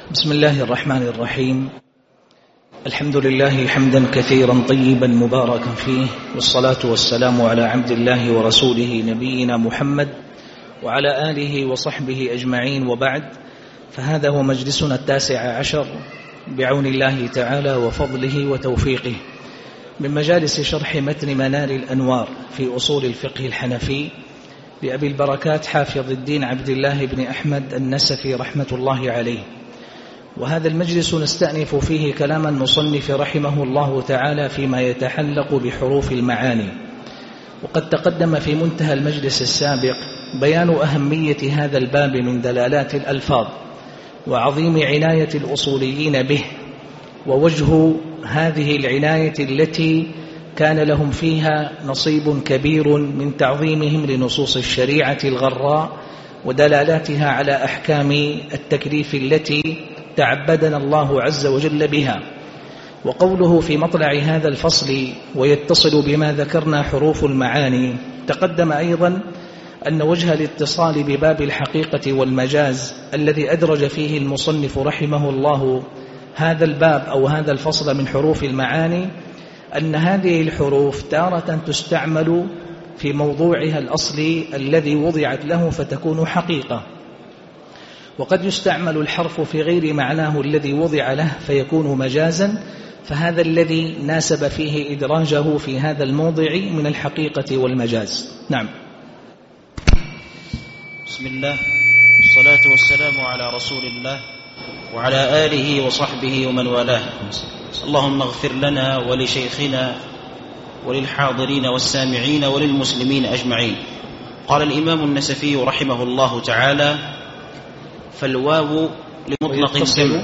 بسم الله الرحمن الرحيم. الحمد لله حمدا كثيرا طيبا مباركا فيه، والصلاة والسلام على عبد الله ورسوله نبينا محمد وعلى آله وصحبه أجمعين، وبعد، فهذا هو مجلسنا 19 بعون الله تعالى وفضله وتوفيقه من مجالس شرح متن منار الأنوار في أصول الفقه الحنفي لأبي البركات حافظ الدين عبد الله بن أحمد النسفي رحمة الله عليه. وهذا المجلس نستأنف فيه كلام المصنف رحمه الله تعالى فيما يتحلق بحروف المعاني. وقد تقدم في منتهى المجلس السابق بيان أهمية هذا الباب من دلالات الألفاظ وعظيم عناية الأصوليين به، ووجه هذه العناية التي كان لهم فيها نصيب كبير من تعظيمهم لنصوص الشريعة الغراء ودلالاتها على أحكام التكليف التي تعبدنا الله عز وجل بها. وقوله في مطلع هذا الفصل ويتصل بما ذكرنا حروف المعاني، تقدم أيضا أن وجه الاتصال بباب الحقيقة والمجاز الذي أدرج فيه المصنف رحمه الله هذا الباب أو هذا الفصل من حروف المعاني، أن هذه الحروف تارة تستعمل في موضوعها الأصلي الذي وضعت له فتكون حقيقة، وقد يستعمل الحرف في غير معناه الذي وضع له فيكون مجازا، فهذا الذي ناسب فيه إدراجه في هذا الموضع من الحقيقة والمجاز. نعم. بسم الله، والصلاة والسلام على رسول الله وعلى آله وصحبه ومن والاه. اللهم اغفر لنا ولشيخنا وللحاضرين والسامعين وللمسلمين أجمعين. قال الإمام النسفي رحمه الله تعالى: فالواو لمطلق الجمع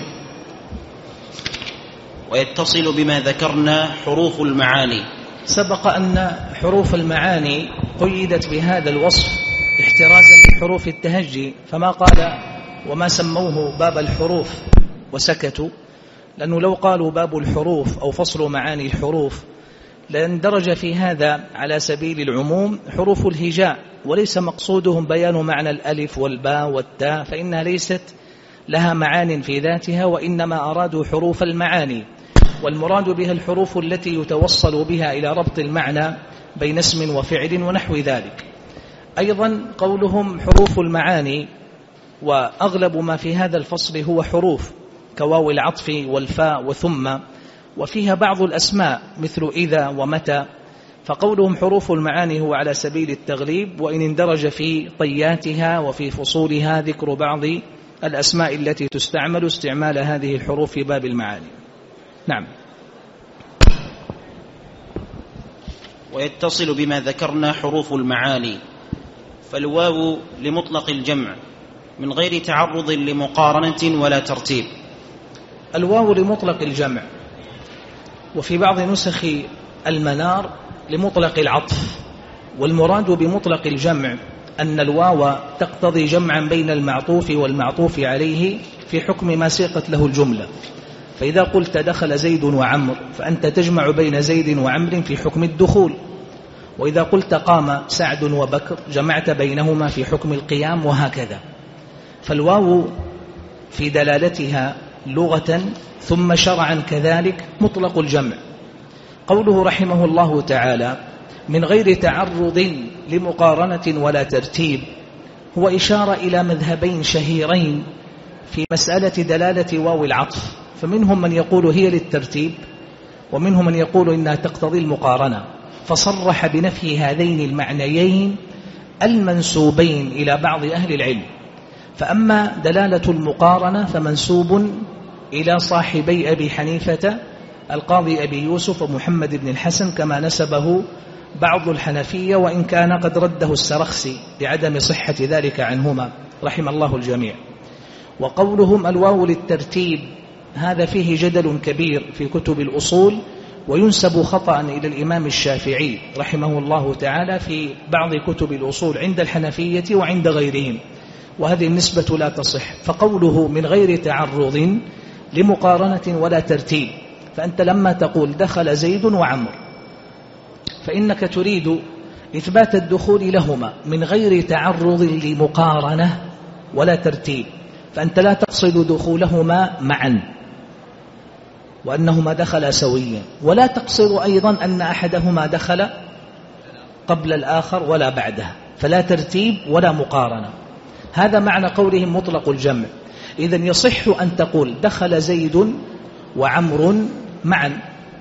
ويتصل بما ذكرنا حروف المعاني. سبق أن حروف المعاني قيدت بهذا الوصف احترازا من حروف التهجي، فما قال وما سموه باب الحروف وسكتوا، لأنه لو قالوا باب الحروف أو فصل معاني الحروف لاندرج في هذا على سبيل العموم حروف الهجاء، وليس مقصودهم بيان معنى الألف والباء والتاء، فإنها ليست لها معان في ذاتها، وإنما أرادوا حروف المعاني، والمراد بها الحروف التي يتوصل بها إلى ربط المعنى بين اسم وفعل ونحو ذلك. أيضا قولهم حروف المعاني، وأغلب ما في هذا الفصل هو حروف كواو العطف والفاء وثم، وفيها بعض الأسماء مثل إذا ومتى، فقولهم حروف المعاني هو على سبيل التغليب، وإن اندرج في طياتها وفي فصولها ذكر بعض الأسماء التي تستعمل استعمال هذه الحروف في باب المعاني. نعم. ويتصل بما ذكرنا حروف المعاني. فالواو لمطلق الجمع من غير تعرض لمقارنة ولا ترتيب. الواو لمطلق الجمع، وفي بعض نسخ المنار لمطلق العطف، والمراد بمطلق الجمع أن الواو تقتضي جمعا بين المعطوف والمعطوف عليه في حكم ما سيقت له الجملة. فإذا قلت دخل زيد وعمر فأنت تجمع بين زيد وعمر في حكم الدخول، وإذا قلت قام سعد وبكر جمعت بينهما في حكم القيام، وهكذا. فالواو في دلالتها لغة ثم شرعا كذلك مطلق الجمع. قوله رحمه الله تعالى من غير تعرض لمقارنة ولا ترتيب هو إشارة إلى مذهبين شهيرين في مسألة دلالة واو العطف، فمنهم من يقول هي للترتيب، ومنهم من يقول إنها تقتضي المقارنة، فصرح بنفي هذين المعنيين المنسوبين إلى بعض أهل العلم. فأما دلالة المقارنة فمنسوب إلى صاحبي أبي حنيفة القاضي أبي يوسف ومحمد بن الحسن، كما نسبه بعض الحنفية، وإن كان قد رده السرخسي لعدم صحة ذلك عنهما رحم الله الجميع. وقولهم الواو للترتيب هذا فيه جدل كبير في كتب الأصول، وينسب خطأ إلى الإمام الشافعي رحمه الله تعالى في بعض كتب الأصول عند الحنفية وعند غيرهم، وهذه النسبة لا تصح. فقوله من غير تعرض لمقارنة ولا ترتيب، فأنت لما تقول دخل زيد وعمر فإنك تريد إثبات الدخول لهما من غير تعرض لمقارنة ولا ترتيب، فأنت لا تقصد دخولهما معا وأنهما دخلا سويا، ولا تقصد أيضا أن أحدهما دخل قبل الآخر ولا بعده، فلا ترتيب ولا مقارنة. هذا معنى قولهم مطلق الجمع. إذن يصح أن تقول دخل زيد وعمر معا،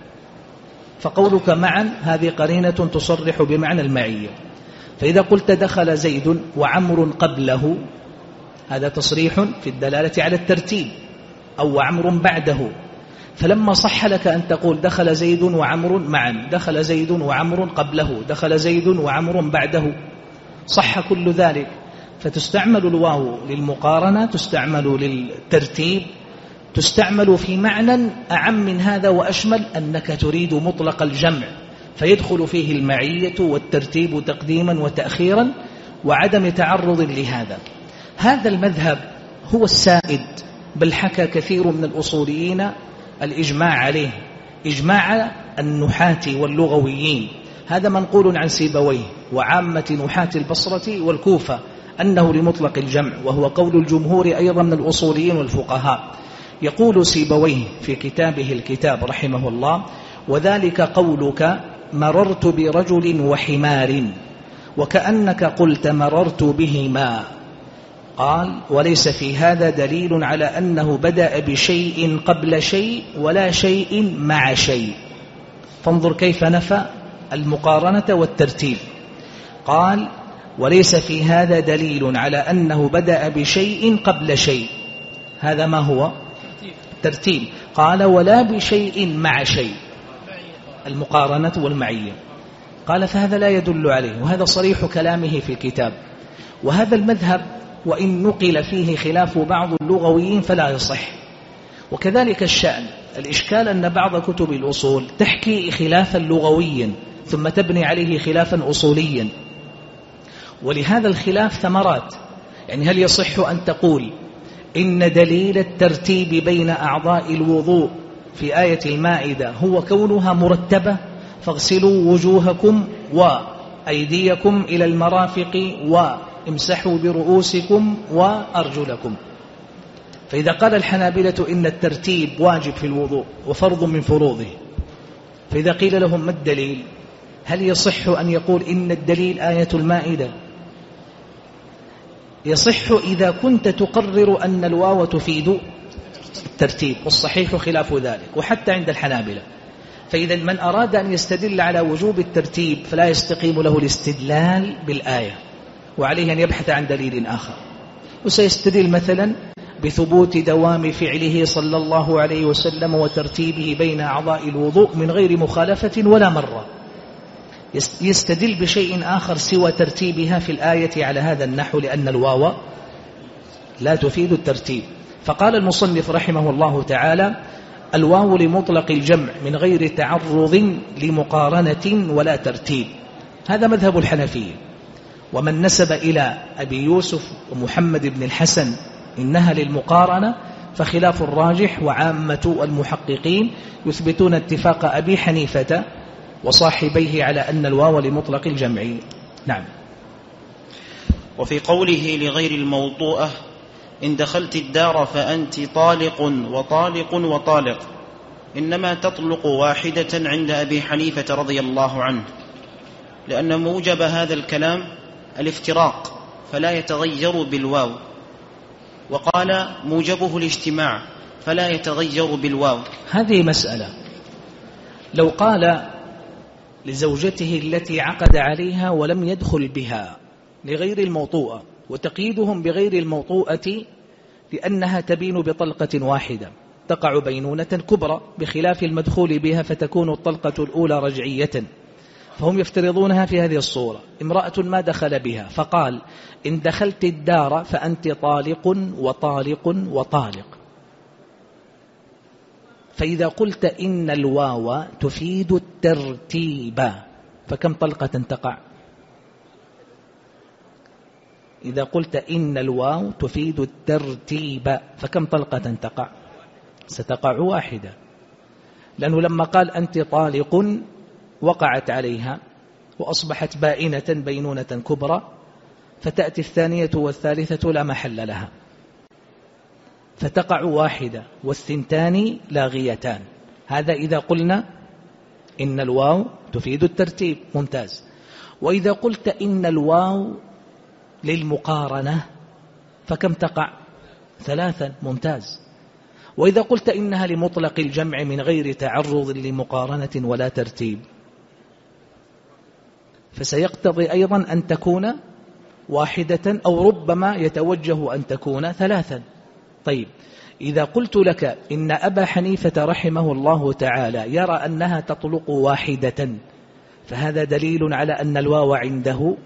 فقولك معا هذه قرينة تصرح بمعنى المعية. فإذا قلت دخل زيد وعمر قبله، هذا تصريح في الدلالة على الترتيب، أو وعمر بعده. فلما صح لك أن تقول دخل زيد وعمر معا، دخل زيد وعمر قبله، دخل زيد وعمر بعده، صح كل ذلك. فتستعمل الواو للمقارنة، تستعمل للترتيب، تستعمل في معنى أعم من هذا وأشمل، أنك تريد مطلق الجمع، فيدخل فيه المعية والترتيب تقديما وتأخيرا وعدم تعرض لهذا. هذا المذهب هو السائد، بل حكى كثير من الأصوليين الإجماع عليه، إجماع النحاة واللغويين. هذا منقول عن سيبويه وعامة نحاة البصرة والكوفة أنه لمطلق الجمع، وهو قول الجمهور أيضا من الأصوليين والفقهاء. يقول سيبويه في كتابه الكتاب رحمه الله: وذلك قولك مررت برجل وحمار وكأنك قلت مررت بهما. قال: وليس في هذا دليل على أنه بدأ بشيء قبل شيء ولا شيء مع شيء. فانظر كيف نفى المقارنة والترتيب. قال: وليس في هذا دليل على أنه بدأ بشيء قبل شيء، هذا ما هو؟ ترتيب. قال: ولا بشيء مع شيء، المقارنة والمعية. قال: فهذا لا يدل عليه، وهذا صريح كلامه في الكتاب. وهذا المذهب وإن نقل فيه خلاف بعض اللغويين فلا يصح. وكذلك الشأن، الإشكال أن بعض كتب الأصول تحكي خلافا لغويا ثم تبني عليه خلافا أصوليا، ولهذا الخلاف ثمرات. يعني هل يصح أن تقول إن دليل الترتيب بين أعضاء الوضوء في آية المائدة هو كونها مرتبة، فاغسلوا وجوهكم وأيديكم إلى المرافق وامسحوا برؤوسكم وأرجلكم؟ فإذا قال الحنابلة إن الترتيب واجب في الوضوء وفرض من فروضه، فإذا قيل لهم ما الدليل؟ هل يصح أن يقول إن الدليل آية المائدة؟ يصح إذا كنت تقرر أن الواو تفيد الترتيب، والصحيح خلاف ذلك، وحتى عند الحنابلة. فإذا من أراد أن يستدل على وجوب الترتيب فلا يستقيم له الاستدلال بالآية، وعليه أن يبحث عن دليل آخر. وسيستدل مثلا بثبوت دوام فعله صلى الله عليه وسلم وترتيبه بين أعضاء الوضوء من غير مخالفة ولا مرة. يستدل بشيء آخر سوى ترتيبها في الآية على هذا النحو، لأن الواو لا تفيد الترتيب. فقال المصنف رحمه الله تعالى: الواو لمطلق الجمع من غير تعرض لمقارنة ولا ترتيب. هذا مذهب الحنفية. ومن نسب إلى أبي يوسف ومحمد بن الحسن إنها للمقارنة فخلاف الراجح، وعامة المحققين يثبتون اتفاق أبي حنيفة وصاحبيه على أن الواو لمطلق الجمع. نعم. وفي قوله لغير الموطوءة: إن دخلت الدار فأنت طالق وطالق وطالق، إنما تطلق واحدة عند أبي حنيفة رضي الله عنه، لأن موجب هذا الكلام الافتراق فلا يتغير بالواو، وقال موجبه الاجتماع فلا يتغير بالواو. هذه مسألة. لو قال لزوجته التي عقد عليها ولم يدخل بها لغير الموطوءة، وتقييدهم بغير الموطوءة لأنها تبين بطلقة واحدة تقع بينونة كبرى، بخلاف المدخول بها فتكون الطلقة الأولى رجعية، فهم يفترضونها في هذه الصورة: امرأة ما دخل بها فقال إن دخلت الدار فأنت طالق وطالق وطالق. فإذا قلت إن الواو تفيد الترتيب فكم طلقة تقع؟ إذا قلت إن الواو تفيد الترتيب فكم طلقة تقع؟ ستقع واحدة، لأنه لما قال أنت طالق وقعت عليها وأصبحت بائنة بينونة كبرى، فتأتي الثانية والثالثة لا محل لها. فتقع واحدة والثنتان لاغيتان. هذا إذا قلنا إن الواو تفيد الترتيب، ممتاز. وإذا قلت إن الواو للمقارنة فكم تقع؟ 3، ممتاز. وإذا قلت إنها لمطلق الجمع من غير تعرض لمقارنة ولا ترتيب فسيقتضي أيضا أن تكون واحدة، أو ربما يتوجه أن تكون 3. طيب، إذا قلت لك إن أبا حنيفة رحمه الله تعالى يرى أنها تطلق واحدة، فهذا دليل على أن الواو عنده،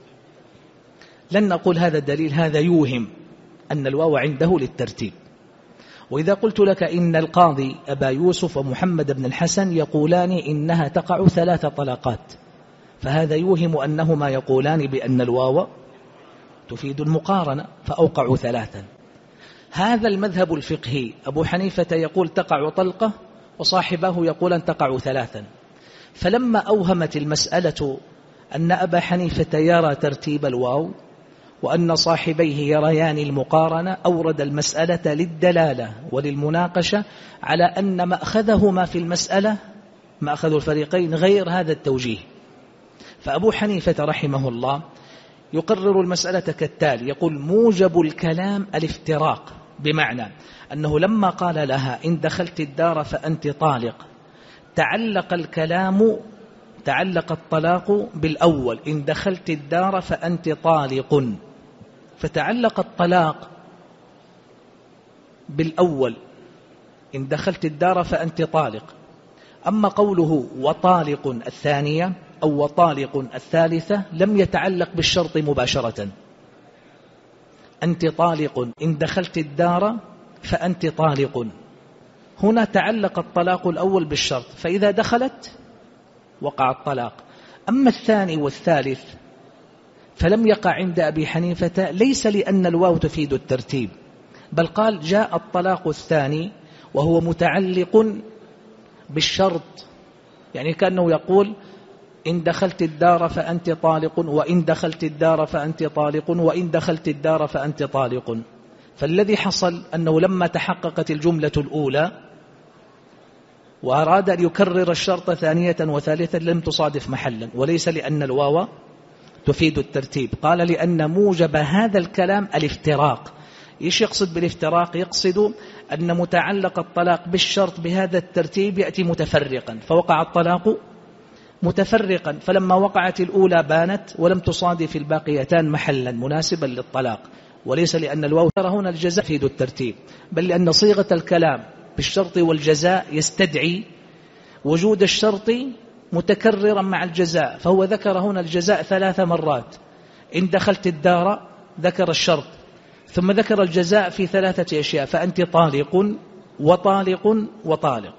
لن نقول هذا الدليل، هذا يوهم أن الواو عنده للترتيب. وإذا قلت لك إن القاضي أبا يوسف ومحمد بن الحسن يقولان إنها تقع 3 طلقات، فهذا يوهم أنهما يقولان بأن الواو تفيد المقارنة فأوقعوا 3. هذا المذهب الفقهي، أبو حنيفة يقول تقع طلقة وصاحبه يقول أن تقع 3. فلما أوهمت المسألة أن أبا حنيفة يرى ترتيب الواو وأن صاحبيه يريان المقارنة، أورد المسألة للدلالة وللمناقشة على أن مأخذهما في المسألة، مأخذ الفريقين، غير هذا التوجيه. فأبو حنيفة رحمه الله يقرر المسألة كالتالي، يقول موجب الكلام الافتراق، بمعنى أنه لما قال لها إن دخلت الدار فأنت طالق، تعلق الطلاق بالأول، إن دخلت الدار فأنت طالق، فتعلق الطلاق بالأول إن دخلت الدار فأنت طالق. أما قوله وطالق الثانية أو وطالق الثالثة لم يتعلق بالشرط مباشرة. أنت طالق إن دخلت الدار فأنت طالق، هنا تعلق الطلاق الأول بالشرط، فإذا دخلت وقع الطلاق. أما الثاني والثالث فلم يقع عند أبي حنيفة، ليس لأن الواو تفيد الترتيب، بل قال جاء الطلاق الثاني وهو متعلق بالشرط، يعني كأنه يقول إن دخلت الدار فأنت طالق، وإن دخلت الدار فأنت طالق، وإن دخلت الدار فأنت طالق. فالذي حصل أنه لما تحققت الجملة الأولى وأراد أن يكرر الشرط ثانية وثالثة لم تصادف محلا، وليس لأن الواو تفيد الترتيب. قال لأن موجب هذا الكلام الافتراق. إيش يقصد بالافتراق؟ يقصد أن متعلق الطلاق بالشرط بهذا الترتيب يأتي متفرقا، فوقع الطلاق متفرقا، فلما وقعت الأولى بانت ولم تصادف الباقيتان محلا مناسبا للطلاق، وليس لأن الواو ترى هنا الجزاء يفيد الترتيب، بل لأن صيغة الكلام بالشرط والجزاء يستدعي وجود الشرط متكررا مع الجزاء، فهو ذكر هنا الجزاء 3 مرات. إن دخلت الدار ذكر الشرط، ثم ذكر الجزاء في 3 أشياء، فأنت طالق وطالق وطالق،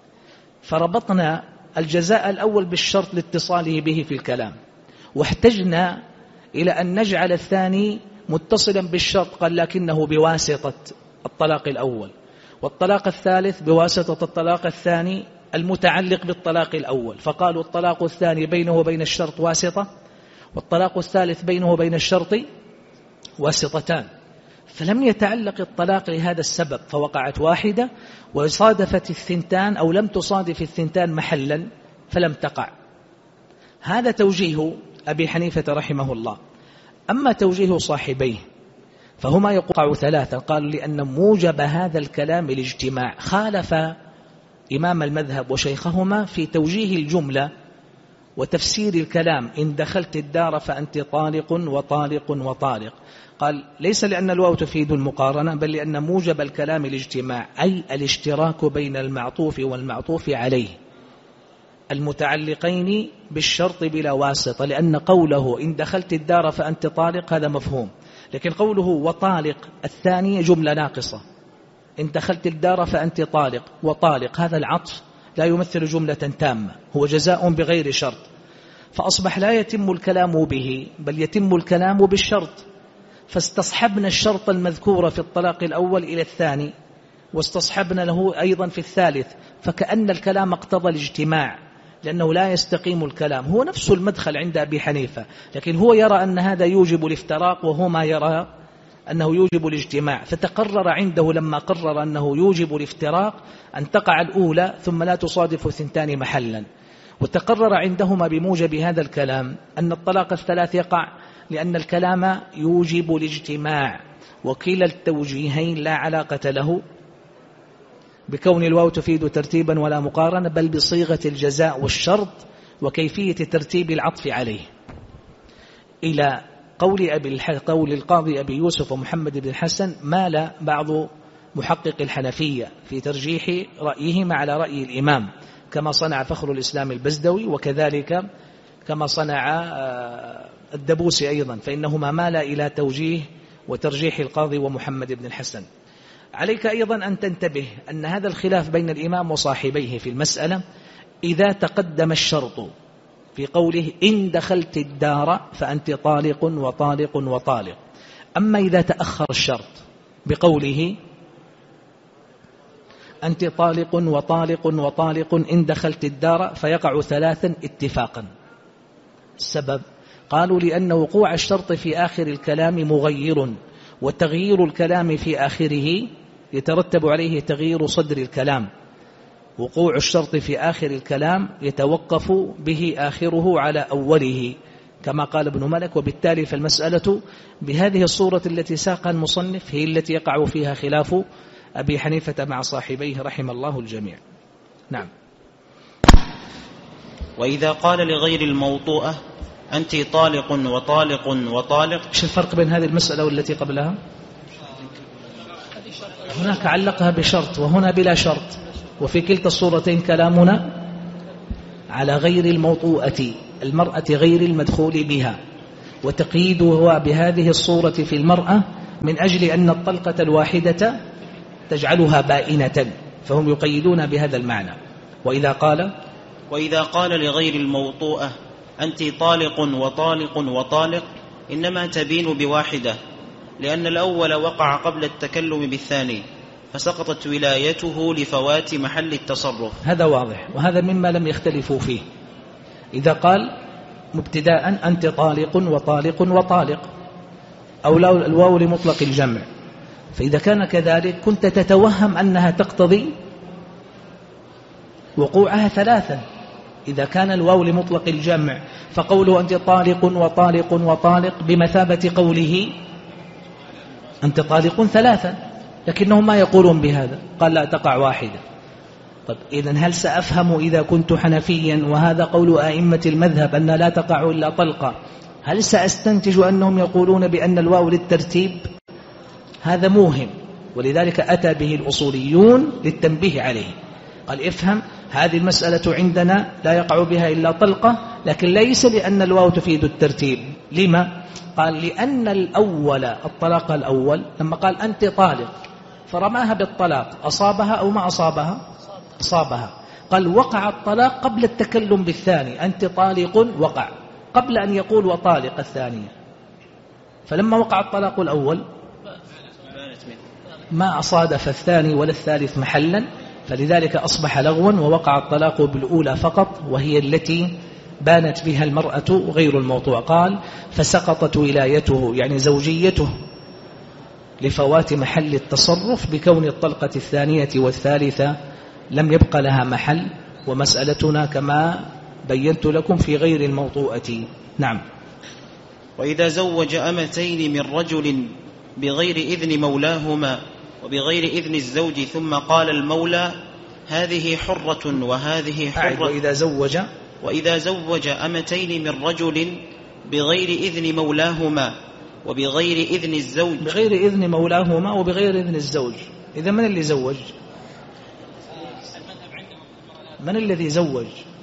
فربطنا الجزاء الأول بالشرط لاتصاله به في الكلام، واحتجنا إلى أن نجعل الثاني متصلا بالشرط، قال لكنه بواسطة الطلاق الأول، والطلاق الثالث بواسطة الطلاق الثاني المتعلق بالطلاق الأول، فقالوا الطلاق الثاني بينه وبين الشرط واسطة، والطلاق الثالث بينه وبين الشرط واسطتان، فلم يتعلق الطلاق لهذا السبب، فوقعت واحدة وصادفت الثنتان أو لم تصادف الثنتان محلا فلم تقع. هذا توجيه أبي حنيفة رحمه الله. أما توجيه صاحبيه فهما يقع 3، قالوا لأن موجب هذا الكلام الاجتماع، خالف إمام المذهب وشيخهما في توجيه الجملة وتفسير الكلام إن دخلت الدار فأنت طالق وطالق وطالق، قال ليس لأن الواو تفيد المقارنة، بل لأن موجب الكلام الاجتماع، أي الاشتراك بين المعطوف والمعطوف عليه المتعلقين بالشرط بلا واسطة، لأن قوله إن دخلت الدار فأنت طالق هذا مفهوم، لكن قوله وطالق الثانية جملة ناقصة، إن دخلت الدار فأنت طالق وطالق، هذا العطف لا يمثل جملة تامة، هو جزاء بغير شرط، فأصبح لا يتم الكلام به بل يتم الكلام بالشرط، فاستصحبنا الشرط المذكور في الطلاق الأول إلى الثاني، واستصحبنا له أيضا في الثالث، فكأن الكلام اقتضى الاجتماع، لأنه لا يستقيم الكلام. هو نفس المدخل عند أبي حنيفة، لكن هو يرى أن هذا يوجب الافتراق، وهو ما يرى أنه يوجب الاجتماع، فتقرر عنده لما قرر أنه يوجب الافتراق أن تقع الأولى ثم لا تصادف الثنتان محلا. وتقرر عندهما بموجب هذا الكلام أن الطلاق الثلاث يقع لأن الكلام يوجب الاجتماع، وكلا التوجيهين لا علاقة له بكون الواو تفيد ترتيبا ولا مقارنة، بل بصيغة الجزاء والشرط وكيفية ترتيب العطف عليه. إلى قول القاضي أبي يوسف ومحمد بن الحسن مال بعض محقق الحنفية في ترجيح رأيهما على رأي الإمام، كما صنع فخر الإسلام البزدوي، وكذلك كما صنع الدبوسي أيضا، فإنهما مال إلى توجيه وترجيح القاضي ومحمد بن الحسن. عليك أيضا أن تنتبه أن هذا الخلاف بين الإمام وصاحبيه في المسألة إذا تقدم الشرط في قوله إن دخلت الدار فأنت طالق وطالق وطالق، أما إذا تأخر الشرط بقوله أنت طالق وطالق وطالق إن دخلت الدار فيقع ثلاثا اتفاقا. السبب قالوا لأن وقوع الشرط في آخر الكلام مغير، وتغيير الكلام في آخره يترتب عليه تغيير صدر الكلام. وقوع الشرط في آخر الكلام يتوقف به آخره على أوله كما قال ابن ملك، وبالتالي فالمسألة بهذه الصورة التي ساقها المصنف هي التي يقع فيها خلاف أبي حنيفة مع صاحبيه رحم الله الجميع. نعم. وإذا قال لغير الموطوءة أنت طالق وطالق وطالق. ايش الفرق بين هذه المسألة والتي قبلها؟ هناك علقها بشرط وهنا بلا شرط، وفي كلتا الصورتين كلامنا على غير الموطوءة، المرأة غير المدخول بها، وتقييدها بهذه الصورة في المرأة من أجل أن الطلقة الواحدة تجعلها بائنة، فهم يقيدون بهذا المعنى. وإذا قال لغير الموطوءة أنت طالق وطالق وطالق إنما تبين بواحدة، لأن الأول وقع قبل التكلم بالثاني فسقطت ولايته لفوات محل التصرف. هذا واضح، وهذا مما لم يختلفوا فيه. إذا قال مبتداء أنت طالق وطالق وطالق، أو الواو لمطلق الجمع، فإذا كان كذلك كنت تتوهم أنها تقتضي وقوعها ثلاثا. إذا كان الواو لمطلق الجمع فقوله أنت طالق وطالق وطالق بمثابة قوله أنت طالق ثلاثا، لكنهم ما يقولون بهذا، قال لا تقع واحدة. طب إذن هل سأفهم إذا كنت حنفيا وهذا قول أئمة المذهب أن لا تقع إلا طلقة، هل سأستنتج أنهم يقولون بأن الواو للترتيب؟ هذا موهم، ولذلك أتى به الأصوليون للتنبيه عليه. قال افهم هذه المسألة عندنا لا يقع بها إلا طلقة، لكن ليس لأن الواو تفيد الترتيب. لما؟ قال لأن الأول الطلاق الأول لما قال أنت طالق فرماها بالطلاق أصابها أو ما أصابها؟ أصابها. قال وقع الطلاق قبل التكلم بالثاني، أنت طالق وقع قبل أن يقول وطالق الثانية، فلما وقع الطلاق الأول ما أصادف الثاني ولا الثالث محلا، فلذلك أصبح لغوا ووقع الطلاق بالأولى فقط، وهي التي بانت بها المرأة غير الموطوع. قال فسقطت ولايته يعني زوجيته لفوات محل التصرف بكون الطلقة الثانية والثالثة لم يبق لها محل، ومسألتنا كما بينت لكم في غير الموطوءة. نعم. وإذا زوج أمتين من رجل بغير إذن مولاهما وبغير إذن الزوج ثم قال المولى هذه حرة وهذه حرة. وإذا زوج أمتين من رجل بغير إذن مولاهما وبغير إذن الزوج. بغير إذن مولاهما وبغير إذن الزوج، إذا من اللي زوج؟ من الذي زوج؟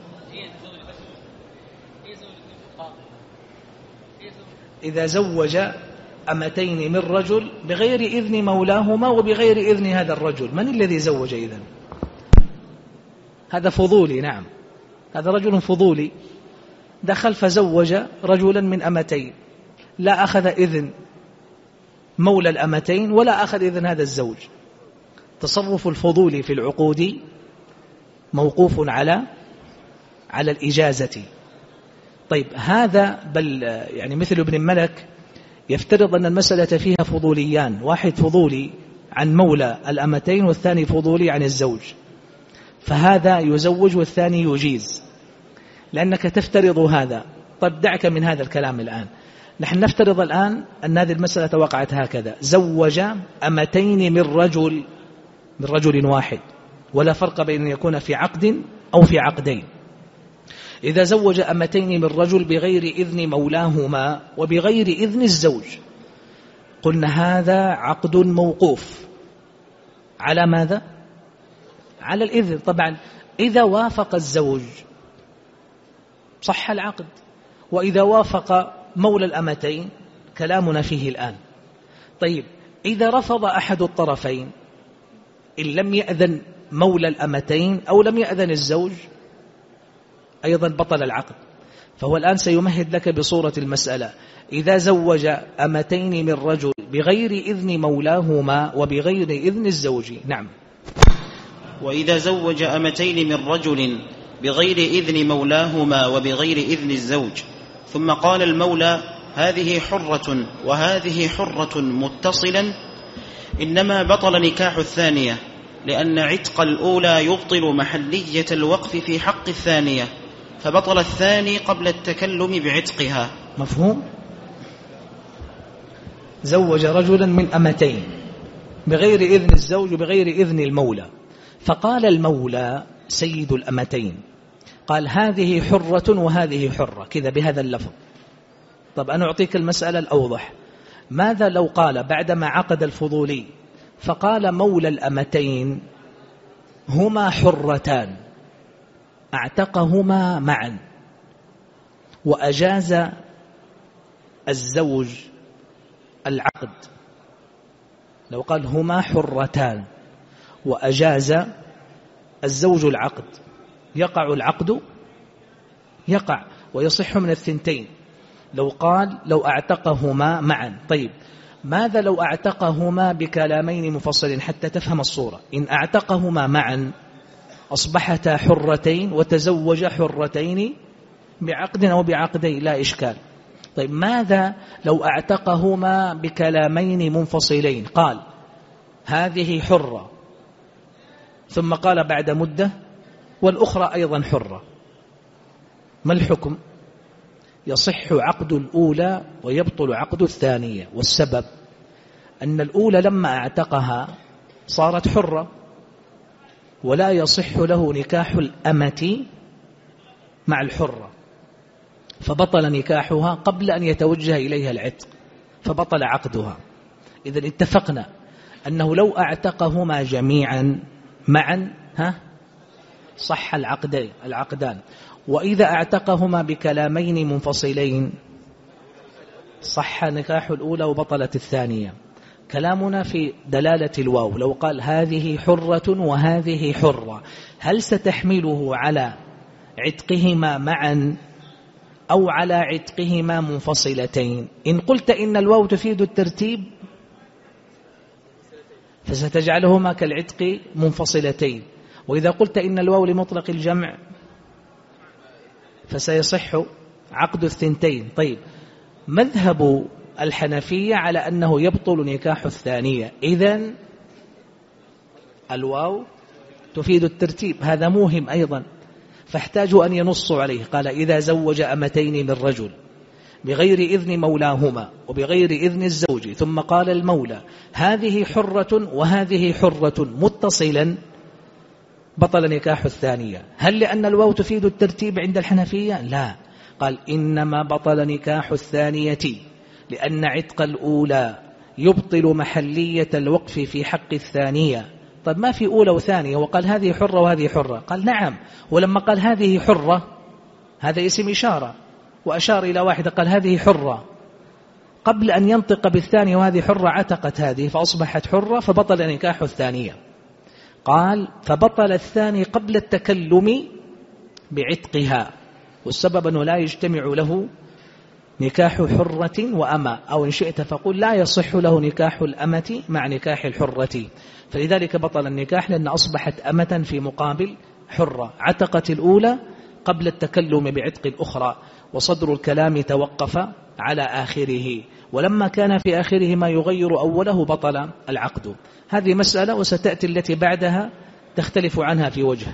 إذا زوج أمتين من رجل بغير إذن مولاهما وبغير إذن هذا الرجل، من الذي زوج إذن؟ هذا فضولي. نعم، هذا رجل فضولي دخل فزوج رجلا من أمتين، لا أخذ إذن مولى الأمتين ولا أخذ إذن هذا الزوج. تصرف الفضولي في العقود موقوف على الإجازة. طيب هذا بل يعني مثل ابن الملك يفترض أن المسألة فيها فضوليان، واحد فضولي عن مولى الأمتين والثاني فضولي عن الزوج، فهذا يزوج والثاني يجيز، لأنك تفترض هذا. طيب دعك من هذا الكلام الآن، نحن نفترض الآن أن هذه المسألة وقعت هكذا: زوج أمتين من رجل واحد، ولا فرق بين أن يكون في عقد أو في عقدين. إذا زوج أمتين من رجل بغير إذن مولاهما وبغير إذن الزوج، قلنا هذا عقد موقوف على ماذا؟ على الإذن. طبعا إذا وافق الزوج صح العقد، وإذا وافق مولى الأمتين كلامنا فيه الآن. طيب إذا رفض أحد الطرفين، إن لم يأذن مولى الأمتين أو لم يأذن الزوج، أيضا بطل العقد. فهو الآن سيمهد لك بصورة المسألة: إذا زوج أمتين من رجل بغير إذن مولاهما وبغير إذن الزوج. نعم. وإذا زوج أمتين من رجل بغير إذن مولاهما وبغير إذن الزوج، ثم قال المولى: هذه حرة وهذه حرة متصلا، إنما بطل نكاح الثانية، لأن عتق الأولى يبطل محلية الوقف في حق الثانية، فبطل الثاني قبل التكلم بعتقها. مفهوم؟ زوج رجلا من أمتين بغير إذن الزوج وبغير إذن المولى، فقال المولى سيد الأمتين، قال: هذه حرة وهذه حرة، كذا بهذا اللفظ. طب أنا أعطيك المسألة الأوضح: ماذا لو قال بعدما عقد الفضولي فقال مولى الأمتين: هما حرتان، اعتقهما معا، وأجاز الزوج العقد. لو قال هما حرتان وأجاز الزوج العقد، يقع العقد؟ يقع ويصح من الثنتين. لو قال لو اعتقهما معا. طيب ماذا لو اعتقهما بكلامين مفصلين حتى تفهم الصورة؟ إن اعتقهما معا أصبحتا حرتين وتزوج حرتين بعقد أو بعقدين، لا إشكال. طيب ماذا لو اعتقهما بكلامين منفصلين؟ قال هذه حرة، ثم قال بعد مدة والأخرى أيضا حرة، ما الحكم؟ يصح عقد الأولى ويبطل عقد الثانية. والسبب أن الأولى لما اعتقها صارت حرة، ولا يصح له نكاح الأمة مع الحرة، فبطل نكاحها قبل أن يتوجه إليها العتق، فبطل عقدها. إذن اتفقنا أنه لو اعتقهما جميعا معا صح العقدان، وإذا اعتقهما بكلامين منفصلين صح نكاح الأولى وبطلت الثانية. كلامنا في دلالة الواو، لو قال هذه حرة وهذه حرة، هل ستحمله على عتقهما معا أو على عتقهما منفصلتين؟ إن قلت إن الواو تفيد الترتيب فستجعلهما كالعتق منفصلتين، وإذا قلت إن الواو لمطلق الجمع فسيصح عقد الثنتين. طيب مذهب الحنفية على أنه يبطل نكاح الثانية، إذن الواو تفيد الترتيب، هذا موهم أيضا، فاحتاجوا أن ينصوا عليه. قال إذا زوج أمتين من رجل بغير إذن مولاهما وبغير إذن الزوج، ثم قال المولى هذه حرة وهذه حرة متصلا، بطل نكاح الثانية. هل لأن الواو تفيد الترتيب عند الحنفية؟ لا، قال إنما بطل نكاح الثانية لأن عتق الأولى يبطل محلية الوقف في حق الثانية. طيب ما في أولى وثانية وقال هذه حرة وهذه حرة؟ قال نعم، ولما قال هذه حرة هذا اسم إشارة، وأشار إلى واحدة قال هذه حرة، قبل أن ينطق بالثانية وهذه حرة عتقت هذه فأصبحت حرة، فبطل نكاح الثانية. قال فبطل الثاني قبل التكلم بعتقها، والسبب أنه لا يجتمع له نكاح حرة وأمة، أو إن شئت فقل لا يصح له نكاح الأمة مع نكاح الحرة، فلذلك بطل النكاح لأن أصبحت أمة في مقابل حرة، عتقت الأولى قبل التكلم بعتق الأخرى، وصدر الكلام توقف على آخره. ولما كان في آخره ما يغير أوله بطل العقد. هذه مسألة وستأتي التي بعدها تختلف عنها في وجه.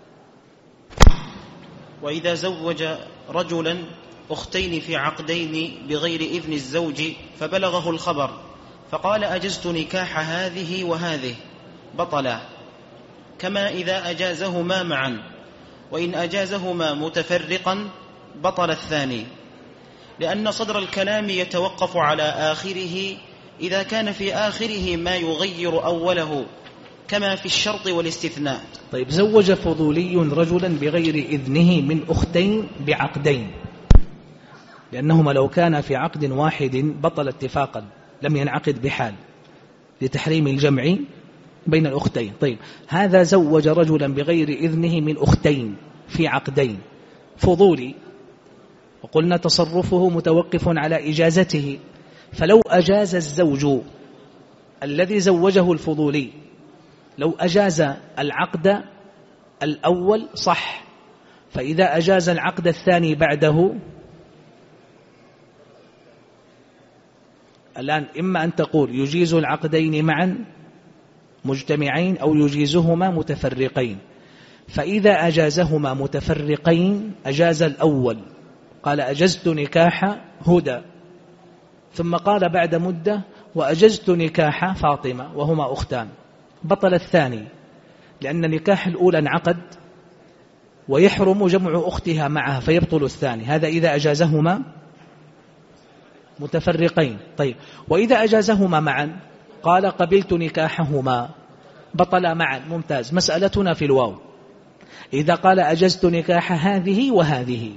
وإذا زوج رجلا أختين في عقدين بغير إذن الزوج فبلغه الخبر فقال أجزت نكاح هذه وهذه بطلا، كما إذا أجازهما معا، وإن أجازهما متفرقا بطل الثاني، لأن صدر الكلام يتوقف على آخره إذا كان في آخره ما يغير أوله، كما في الشرط والاستثناء. طيب، زوج فضولي رجلا بغير إذنه من أختين بعقدين، لأنهما لو كان في عقد واحد بطل اتفاقا لم ينعقد بحال لتحريم الجمع بين الأختين. طيب، هذا زوج رجلا بغير إذنه من أختين في عقدين فضولي، وقلنا تصرفه متوقف على إجازته، فلو أجاز الزوج الذي زوجه الفضولي، لو أجاز العقد الأول صح، فإذا أجاز العقد الثاني بعده الآن إما أن تقول يجيز العقدين معا مجتمعين أو يجيزهما متفرقين. فإذا أجازهما متفرقين أجاز الأول، قال أجزت نكاح هدى، ثم قال بعد مدة وأجزت نكاح فاطمة وهما أختان، بطل الثاني، لأن نكاح الأولى انعقد ويحرم جمع أختها معها فيبطل الثاني. هذا إذا أجازهما متفرقين. طيب، وإذا أجازهما معا قال قبلت نكاحهما بطل معا. ممتاز. مسألتنا في الواو، إذا قال أجزت نكاح هذه وهذه،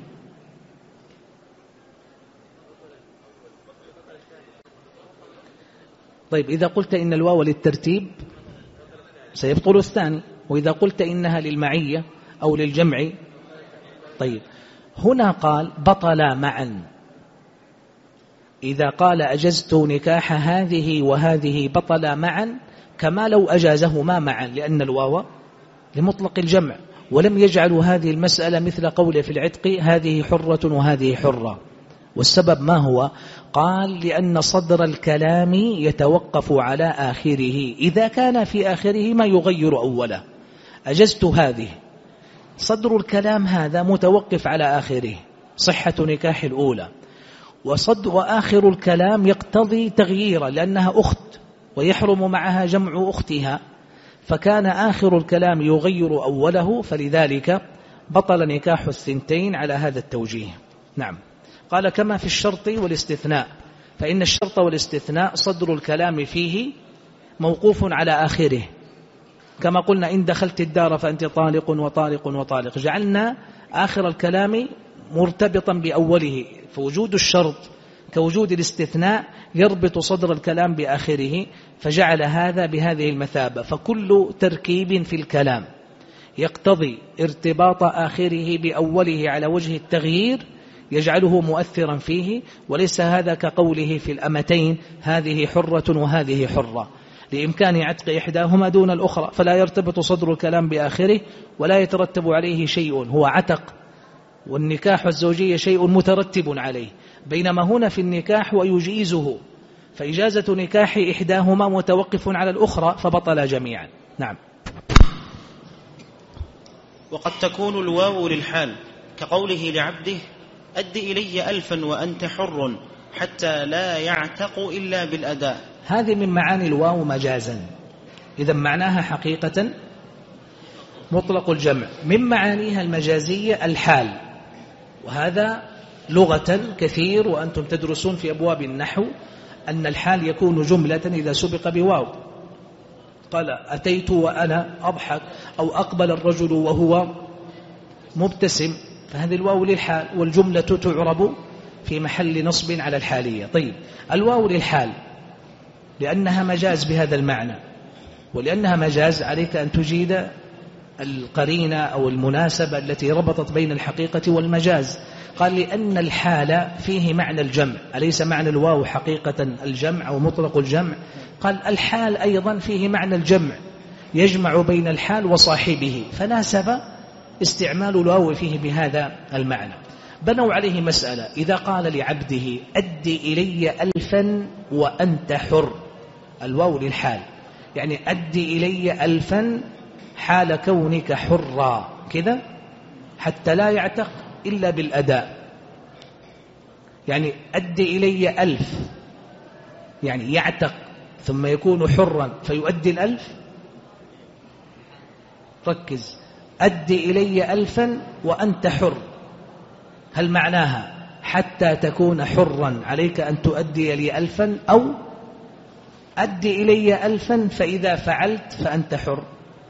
طيب إذا قلت إن الواو للترتيب سيبطل الثاني، وإذا قلت إنها للمعية أو للجمع. طيب، هنا قال بطل معا، إذا قال أجزت نكاح هذه وهذه بطل معا، كما لو أجازهما معا، لأن الواو لمطلق الجمع، ولم يجعلوا هذه المسألة مثل قوله في العتق هذه حرة وهذه حرة. والسبب ما هو؟ قال لأن صدر الكلام يتوقف على آخره إذا كان في آخره ما يغير أوله. أجزت هذه، صدر الكلام هذا متوقف على آخره، صحة نكاح الأولى، وآخر الكلام يقتضي تغيير لأنها أخت ويحرم معها جمع أختها، فكان آخر الكلام يغير أوله، فلذلك بطل نكاح الثنتين على هذا التوجيه. نعم. قال كما في الشرط والاستثناء، فإن الشرط والاستثناء صدر الكلام فيه موقوف على آخره، كما قلنا إن دخلت الدار فأنت طالق وطالق وطالق، جعلنا آخر الكلام مرتبطا بأوله، فوجود الشرط كوجود الاستثناء يربط صدر الكلام بآخره، فجعل هذا بهذه المثابة. فكل تركيب في الكلام يقتضي ارتباط آخره بأوله على وجه التغيير يجعله مؤثرا فيه، وليس هذا كقوله في الأمتين هذه حرة وهذه حرة، لإمكان عتق إحداهما دون الأخرى، فلا يرتبط صدر الكلام بآخره ولا يترتب عليه شيء، هو عتق، والنكاح الزوجية شيء مترتب عليه، بينما هنا في النكاح ويجيزه، فإجازة نكاح إحداهما متوقف على الأخرى فبطل جميعا. نعم. وقد تكون الواو للحال كقوله لعبده أد إلي 1000 وأنت حر حتى لا يعتق إلا بالأداء. هذه من معاني الواو مجازا، إذا معناها حقيقة مطلق الجمع. من معانيها المجازية الحال، وهذا لغة كثير، وأنتم تدرسون في أبواب النحو أن الحال يكون جملة إذا سبق بواو. قال أتيت وأنا أضحك، أو أقبل الرجل وهو مبتسم، فهذه الواو للحال، والجملة تعرب في محل نصب على الحالية. طيب، الواو للحال لأنها مجاز بهذا المعنى، ولأنها مجاز عليك أن تجيد القرينة أو المناسبة التي ربطت بين الحقيقة والمجاز. قال لأن الحال فيه معنى الجمع، أليس معنى الواو حقيقة الجمع أو مطلق الجمع؟ قال الحال أيضا فيه معنى الجمع، يجمع بين الحال وصاحبه، فناسب استعمال الواو فيه بهذا المعنى. بنوا عليه مسألة، إذا قال لعبده أدي إلي 1000 وأنت حر، الواو للحال، يعني أدي إلي 1000 حال كونك حرا كذا حتى لا يعتق إلا بالأداء، يعني أدي إلي 1000 يعني يعتق ثم يكون حرا فيؤدي 1000. ركز، أدي إلي 1000 وأنت حر، هل معناها حتى تكون حرا عليك أن تؤدي لي 1000، أو أدي إلي 1000 فإذا فعلت فأنت حر؟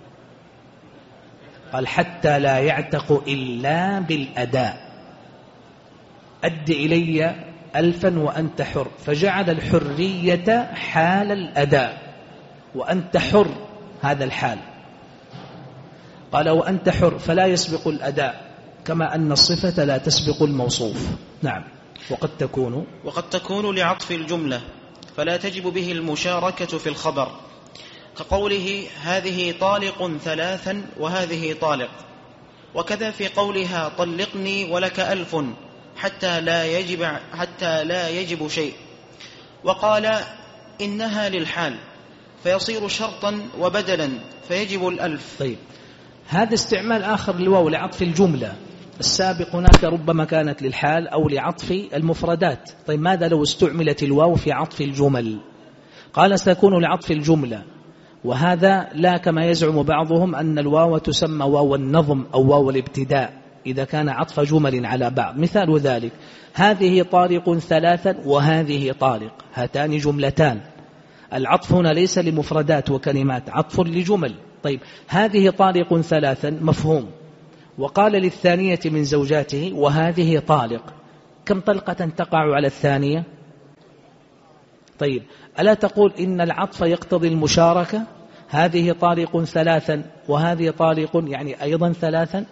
قال حتى لا يعتق إلا بالأداء، أدي إلي 1000 وأنت حر، فجعل الحرية حال الأداء، وأنت حر هذا الحال. قال وأنت حر فلا يسبق الأداء، كما أن الصفة لا تسبق الموصوف. نعم. وقد تكون لعطف الجملة فلا تجب به المشاركة في الخبر، كقوله هذه طالق 3 وهذه طالق، وكذا في قولها طلقني ولك 1000 حتى لا يجب شيء، وقال إنها للحال فيصير شرطا وبدلا فيجب 1000. طيب، هذا استعمال آخر للواو لعطف الجملة، السابق هناك ربما كانت للحال أو لعطف المفردات. طيب ماذا لو استعملت الواو في عطف الجمل؟ قال ستكون لعطف الجملة، وهذا لا كما يزعم بعضهم أن الواو تسمى واو النظم أو واو الابتداء إذا كان عطف جمل على بعض. مثال ذلك هذه طالق 3 وهذه طالق، هاتان جملتان، العطف هنا ليس لمفردات وكلمات، عطف لجمل. طيب هذه طالق 3 مفهوم، وقال للثانية من زوجاته وهذه طالق، كم طلقة تقع على الثانية؟ طيب ألا تقول إن العطف يقتضي المشاركة؟ هذه طالق 3 وهذه طالق يعني أيضا 3.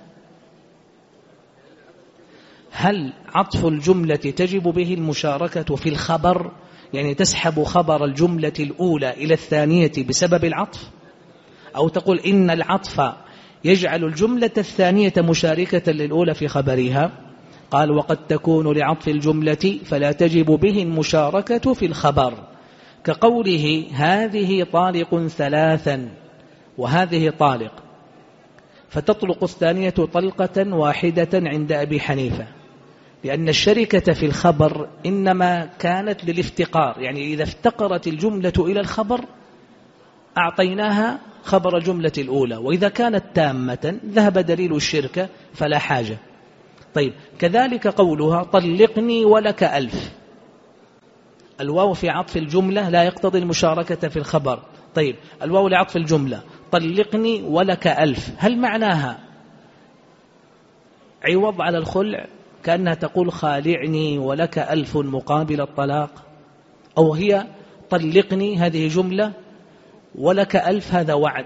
هل عطف الجملة تجب به المشاركة في الخبر، يعني تسحب خبر الجملة الأولى إلى الثانية بسبب العطف، أو تقول إن العطف يجعل الجملة الثانية مشاركة للأولى في خبرها؟ قال وقد تكون لعطف الجملة فلا تجب به المشاركة في الخبر، كقوله هذه طالق 3 وهذه طالق، فتطلق الثانية طلقة واحدة عند أبي حنيفة، لأن الشركة في الخبر إنما كانت للافتقار، يعني إذا افتقرت الجملة إلى الخبر أعطيناها خبر الجملة الأولى، وإذا كانت تامة ذهب دليل الشركة فلا حاجة. طيب كذلك قولها طلقني ولك 1000، الواو في عطف الجملة لا يقتضي المشاركة في الخبر. طيب الواو لعطف الجملة طلقني ولك 1000، هل معناها عوض على الخلع كأنها تقول خالعني ولك 1000 مقابل الطلاق، أو هي طلقني هذه جملة ولك 1000 هذا وعد؟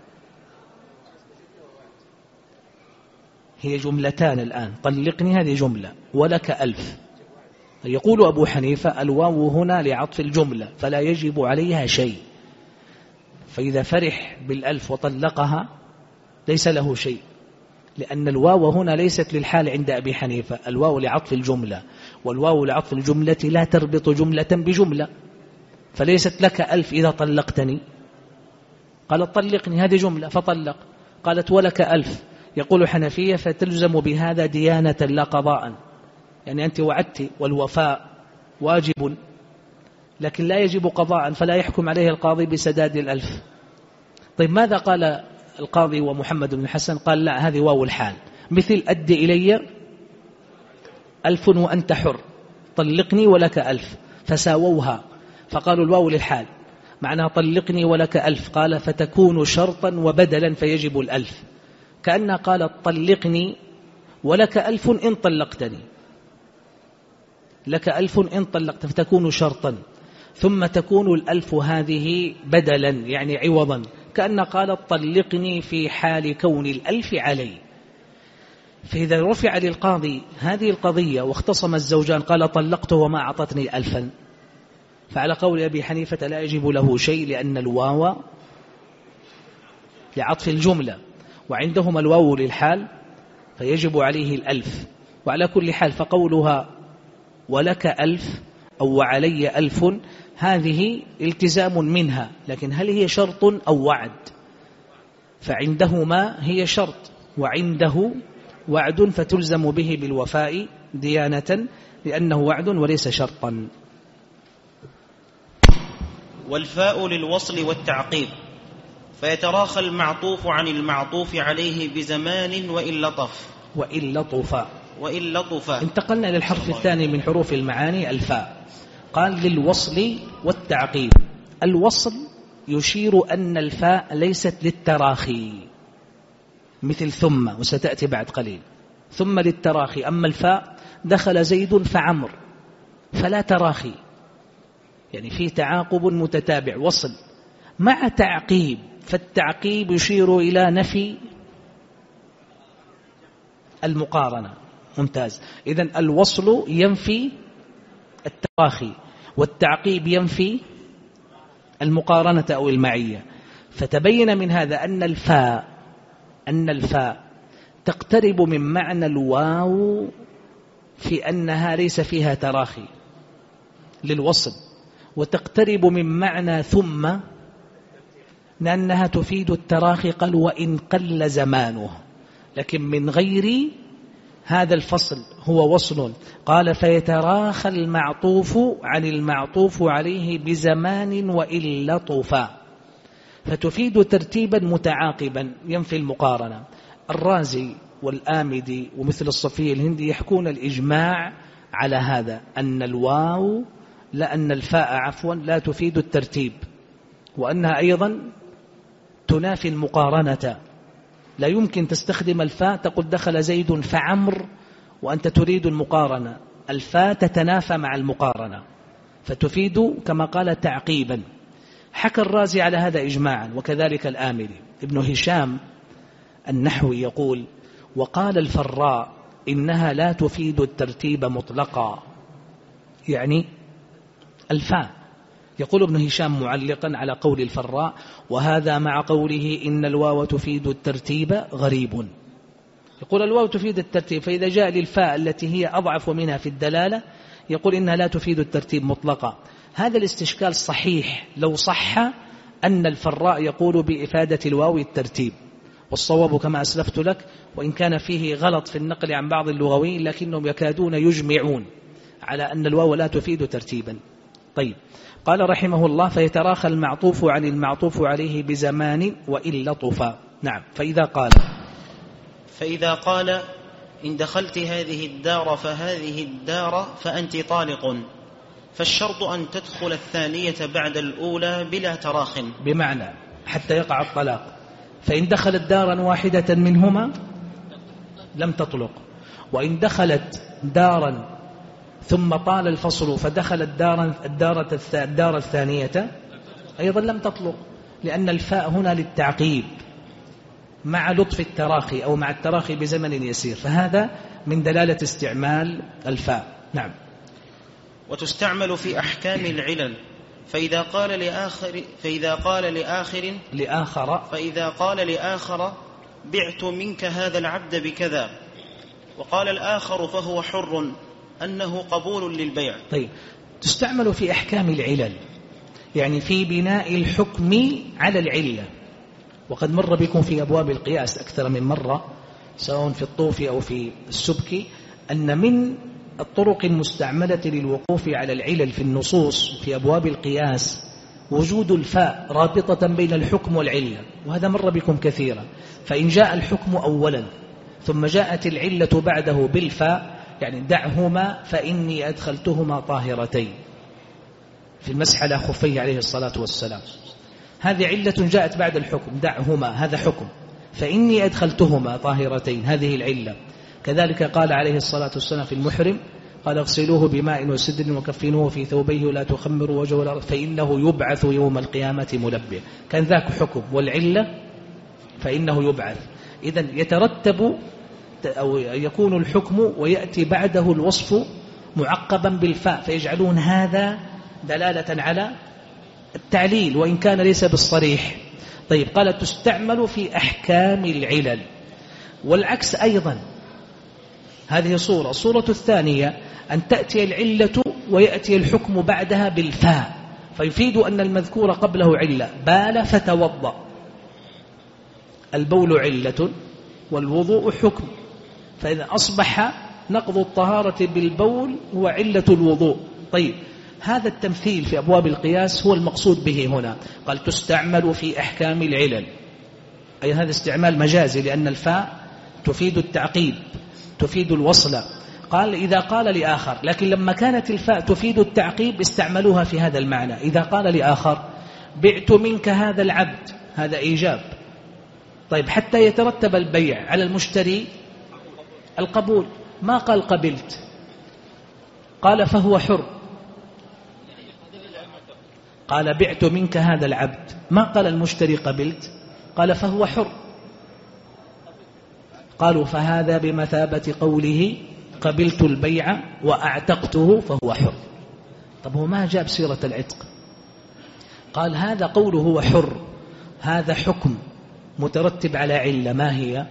هي جملتان الآن، طلقني هذه جملة ولك 1000. يقول أبو حنيفة الواو هنا لعطف الجملة فلا يجب عليها شيء، فإذا فرح 1000 وطلقها ليس له شيء، لأن الواو هنا ليست للحال عند أبي حنيفة، الواو لعطف الجملة، والواو لعطف الجملة لا تربط جملة بجملة، فليست لك 1000 إذا طلقتني. قالت طلقني هذه جملة فطلق، قالت ولك 1000، يقول حنفية فتلزم بهذا ديانة لا قضاء، يعني أنت وعدت والوفاء واجب لكن لا يجب قضاء، فلا يحكم عليه القاضي بسداد 1000. طيب ماذا قال القاضي ومحمد بن حسن؟ قال لا، هذه واو الحال، مثل أدي إلي 1000 وأنت حر، طلقني ولك 1000، فساووها فقالوا الواو للحال معناها طلقني ولك 1000، قال فتكون شرطا وبدلا فيجب 1000، كأنها قالت طلقني ولك 1000 إن طلقتني، لك 1000 إن طلقت، فتكون شرطا، ثم تكون 1000 هذه بدلا يعني عوضا، كأن قالت طلقني في حال كون 1000 علي. فإذا رفع للقاضي هذه القضية واختصم الزوجان قال طلقته وما أعطتني 1000، فعلى قول أبي حنيفة لا يجب له شيء، لأن الواو لعطف الجملة، وعندهم الواو للحال فيجب عليه 1000. وعلى كل حال فقولها ولك 1000 أو وعلي 1000 هذه التزام منها، لكن هل هي شرط أو وعد؟ فعندهما هي شرط وعنده وعد، فتلزم به بالوفاء ديانة لأنه وعد وليس شرطا. والفاء للوصل والتعقيب، فيتراخى المعطوف عن المعطوف عليه بزمان وإن لطف. انتقلنا إلى الحرف الثاني من حروف المعاني الفاء. قال للوصل والتعقيب. الوصل يشير أن الفاء ليست للتراخي مثل ثم، وستأتي بعد قليل، ثم للتراخي. أما الفاء دخل زيد فعمر فلا تراخي، يعني في تعاقب متتابع وصل مع تعقيب، فالتعقيب يشير إلى نفي المقارنة. ممتاز. إذن الوصل ينفي التراخي والتعقيب ينفي المقارنة أو المعية. فتبين من هذا أن الفاء تقترب من معنى الواو في أنها ليس فيها تراخي للوصل، وتقترب من معنى ثم لأنها تفيد التراخي، قال وإن قل زمانه، لكن من غير هذا الفصل هو وصل. قال فيتراخى المعطوف عن المعطوف عليه بزمان وإن لطف، فتفيد ترتيبا متعاقبا ينفي المقارنة. الرازي والآمدي ومثل الصفي الهندي يحكون الإجماع على هذا، أن الواو لأن الفاء لا تفيد الترتيب، وأنها أيضا تنافي المقارنة. لا يمكن تستخدم الفاء تقول دخل زيد فعمر وأنت تريد المقارنة، الفاء تتنافى مع المقارنة فتفيد كما قال تعقيبا. حكى الرازي على هذا إجماعا، وكذلك الآمدي. ابن هشام النحوي يقول وقال الفراء إنها لا تفيد الترتيب مطلقا، يعني الفاء. يقول ابن هشام معلقا على قول الفراء وهذا مع قوله إن الواو تفيد الترتيب غريب. يقول الواو تفيد الترتيب، فإذا جاء للفاء التي هي أضعف منها في الدلالة يقول إنها لا تفيد الترتيب مطلقا. هذا الاستشكال صحيح لو صح أن الفراء يقول بإفادة الواو الترتيب، والصواب كما أسلفت لك وإن كان فيه غلط في النقل عن بعض اللغويين لكنهم يكادون يجمعون على أن الواو لا تفيد ترتيبا. طيب، قال رحمه الله فيتراخى المعطوف عن المعطوف عليه بزمان وإن لطف. نعم. فإذا قال إن دخلت هذه الدار فهذه الدار فأنت طالق، فالشرط أن تدخل الثانية بعد الأولى بلا تراخ، بمعنى حتى يقع الطلاق. فإن دخلت دارا واحدة منهما لم تطلق، وإن دخلت دارا ثم طال الفصل فدخلت الدار الثانية أيضا لم تطلق، لأن الفاء هنا للتعقيب مع لطف التراخي أو مع التراخي بزمن يسير، فهذا من دلالة استعمال الفاء. نعم. وتستعمل في أحكام العلل، فإذا قال لآخر بعت منك هذا العبد بكذا، وقال الآخر فهو حر، أنه قبول للبيع. طيب، تستعمل في أحكام العلل، يعني في بناء الحكم على العلة. وقد مر بكم في أبواب القياس أكثر من مرة سواء في الطوف أو في السبك أن من الطرق المستعملة للوقوف على العلل في النصوص في أبواب القياس وجود الفاء رابطة بين الحكم والعلة، وهذا مر بكم كثيرا. فإن جاء الحكم أولا ثم جاءت العلة بعده بالفاء، يعني دعهما فإني أدخلتهما طاهرتين في المسح على خفيه عليه الصلاة والسلام، هذه علة جاءت بعد الحكم، دعهما هذا حكم، فإني أدخلتهما طاهرتين هذه العلة. كذلك قال عليه الصلاة والسلام في المحرم قال اغسلوه بماء وسدر وكفنوه في ثوبيه ولا تخمروا وجهه الأرض فإنه يبعث يوم القيامة ملبيا. كان ذاك حكم، والعلة فإنه يبعث. إذن يترتب أو يكون الحكم ويأتي بعده الوصف معقبا بالفاء، فيجعلون هذا دلالة على التعليل وإن كان ليس بالصريح. طيب، قال تستعمل في أحكام العلل، والعكس أيضا. هذه صورة. الصورة الثانية أن تأتي العلة ويأتي الحكم بعدها بالفاء، فيفيد أن المذكور قبله علة. بال فتوضأ، البول علة والوضوء حكم، فإذا أصبح نقض الطهارة بالبول هو علة الوضوء. طيب، هذا التمثيل في أبواب القياس هو المقصود به هنا. قال تستعمل في أحكام العلل، أي هذا استعمال مجازي، لأن الفاء تفيد التعقيب، تفيد الوصل. قال إذا قال لآخر، لكن لما كانت الفاء تفيد التعقيب استعملوها في هذا المعنى. إذا قال لآخر بعت منك هذا العبد، هذا إيجاب. طيب، حتى يترتب البيع على المشتري القبول، ما قال قبلت، قال فهو حر. قال بعت منك هذا العبد، ما قال المشتري قبلت، قال فهو حر. قالوا فهذا بمثابة قوله قبلت البيع وأعتقته فهو حر. طب هو ما جاب سيرة العتق، قال هذا قوله هو حر، هذا حكم مترتب على علة، ما هي؟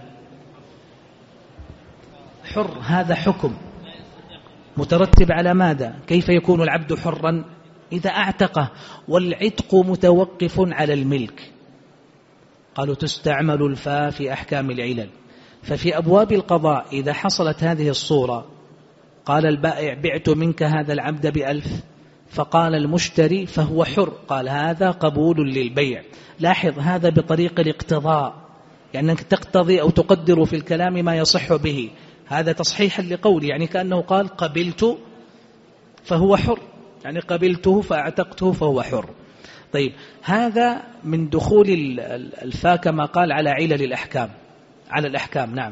حر، هذا حكم مترتب على ماذا؟ كيف يكون العبد حرا؟ إذا أعتقه، والعتق متوقف على الملك. قالوا تستعمل الفاء في أحكام العلل. ففي أبواب القضاء إذا حصلت هذه الصورة، قال البائع بعت منك هذا العبد ب1000، فقال المشتري فهو حر، قال هذا قبول للبيع. لاحظ هذا بطريق الاقتضاء، يعني أنك تقتضي أو تقدر في الكلام ما يصح به، هذا تصحيحا لقولي، يعني كأنه قال قبلت فهو حر، يعني قبلته فأعتقته فهو حر. طيب، هذا من دخول الفاء كما قال على علل الأحكام، على الأحكام. نعم.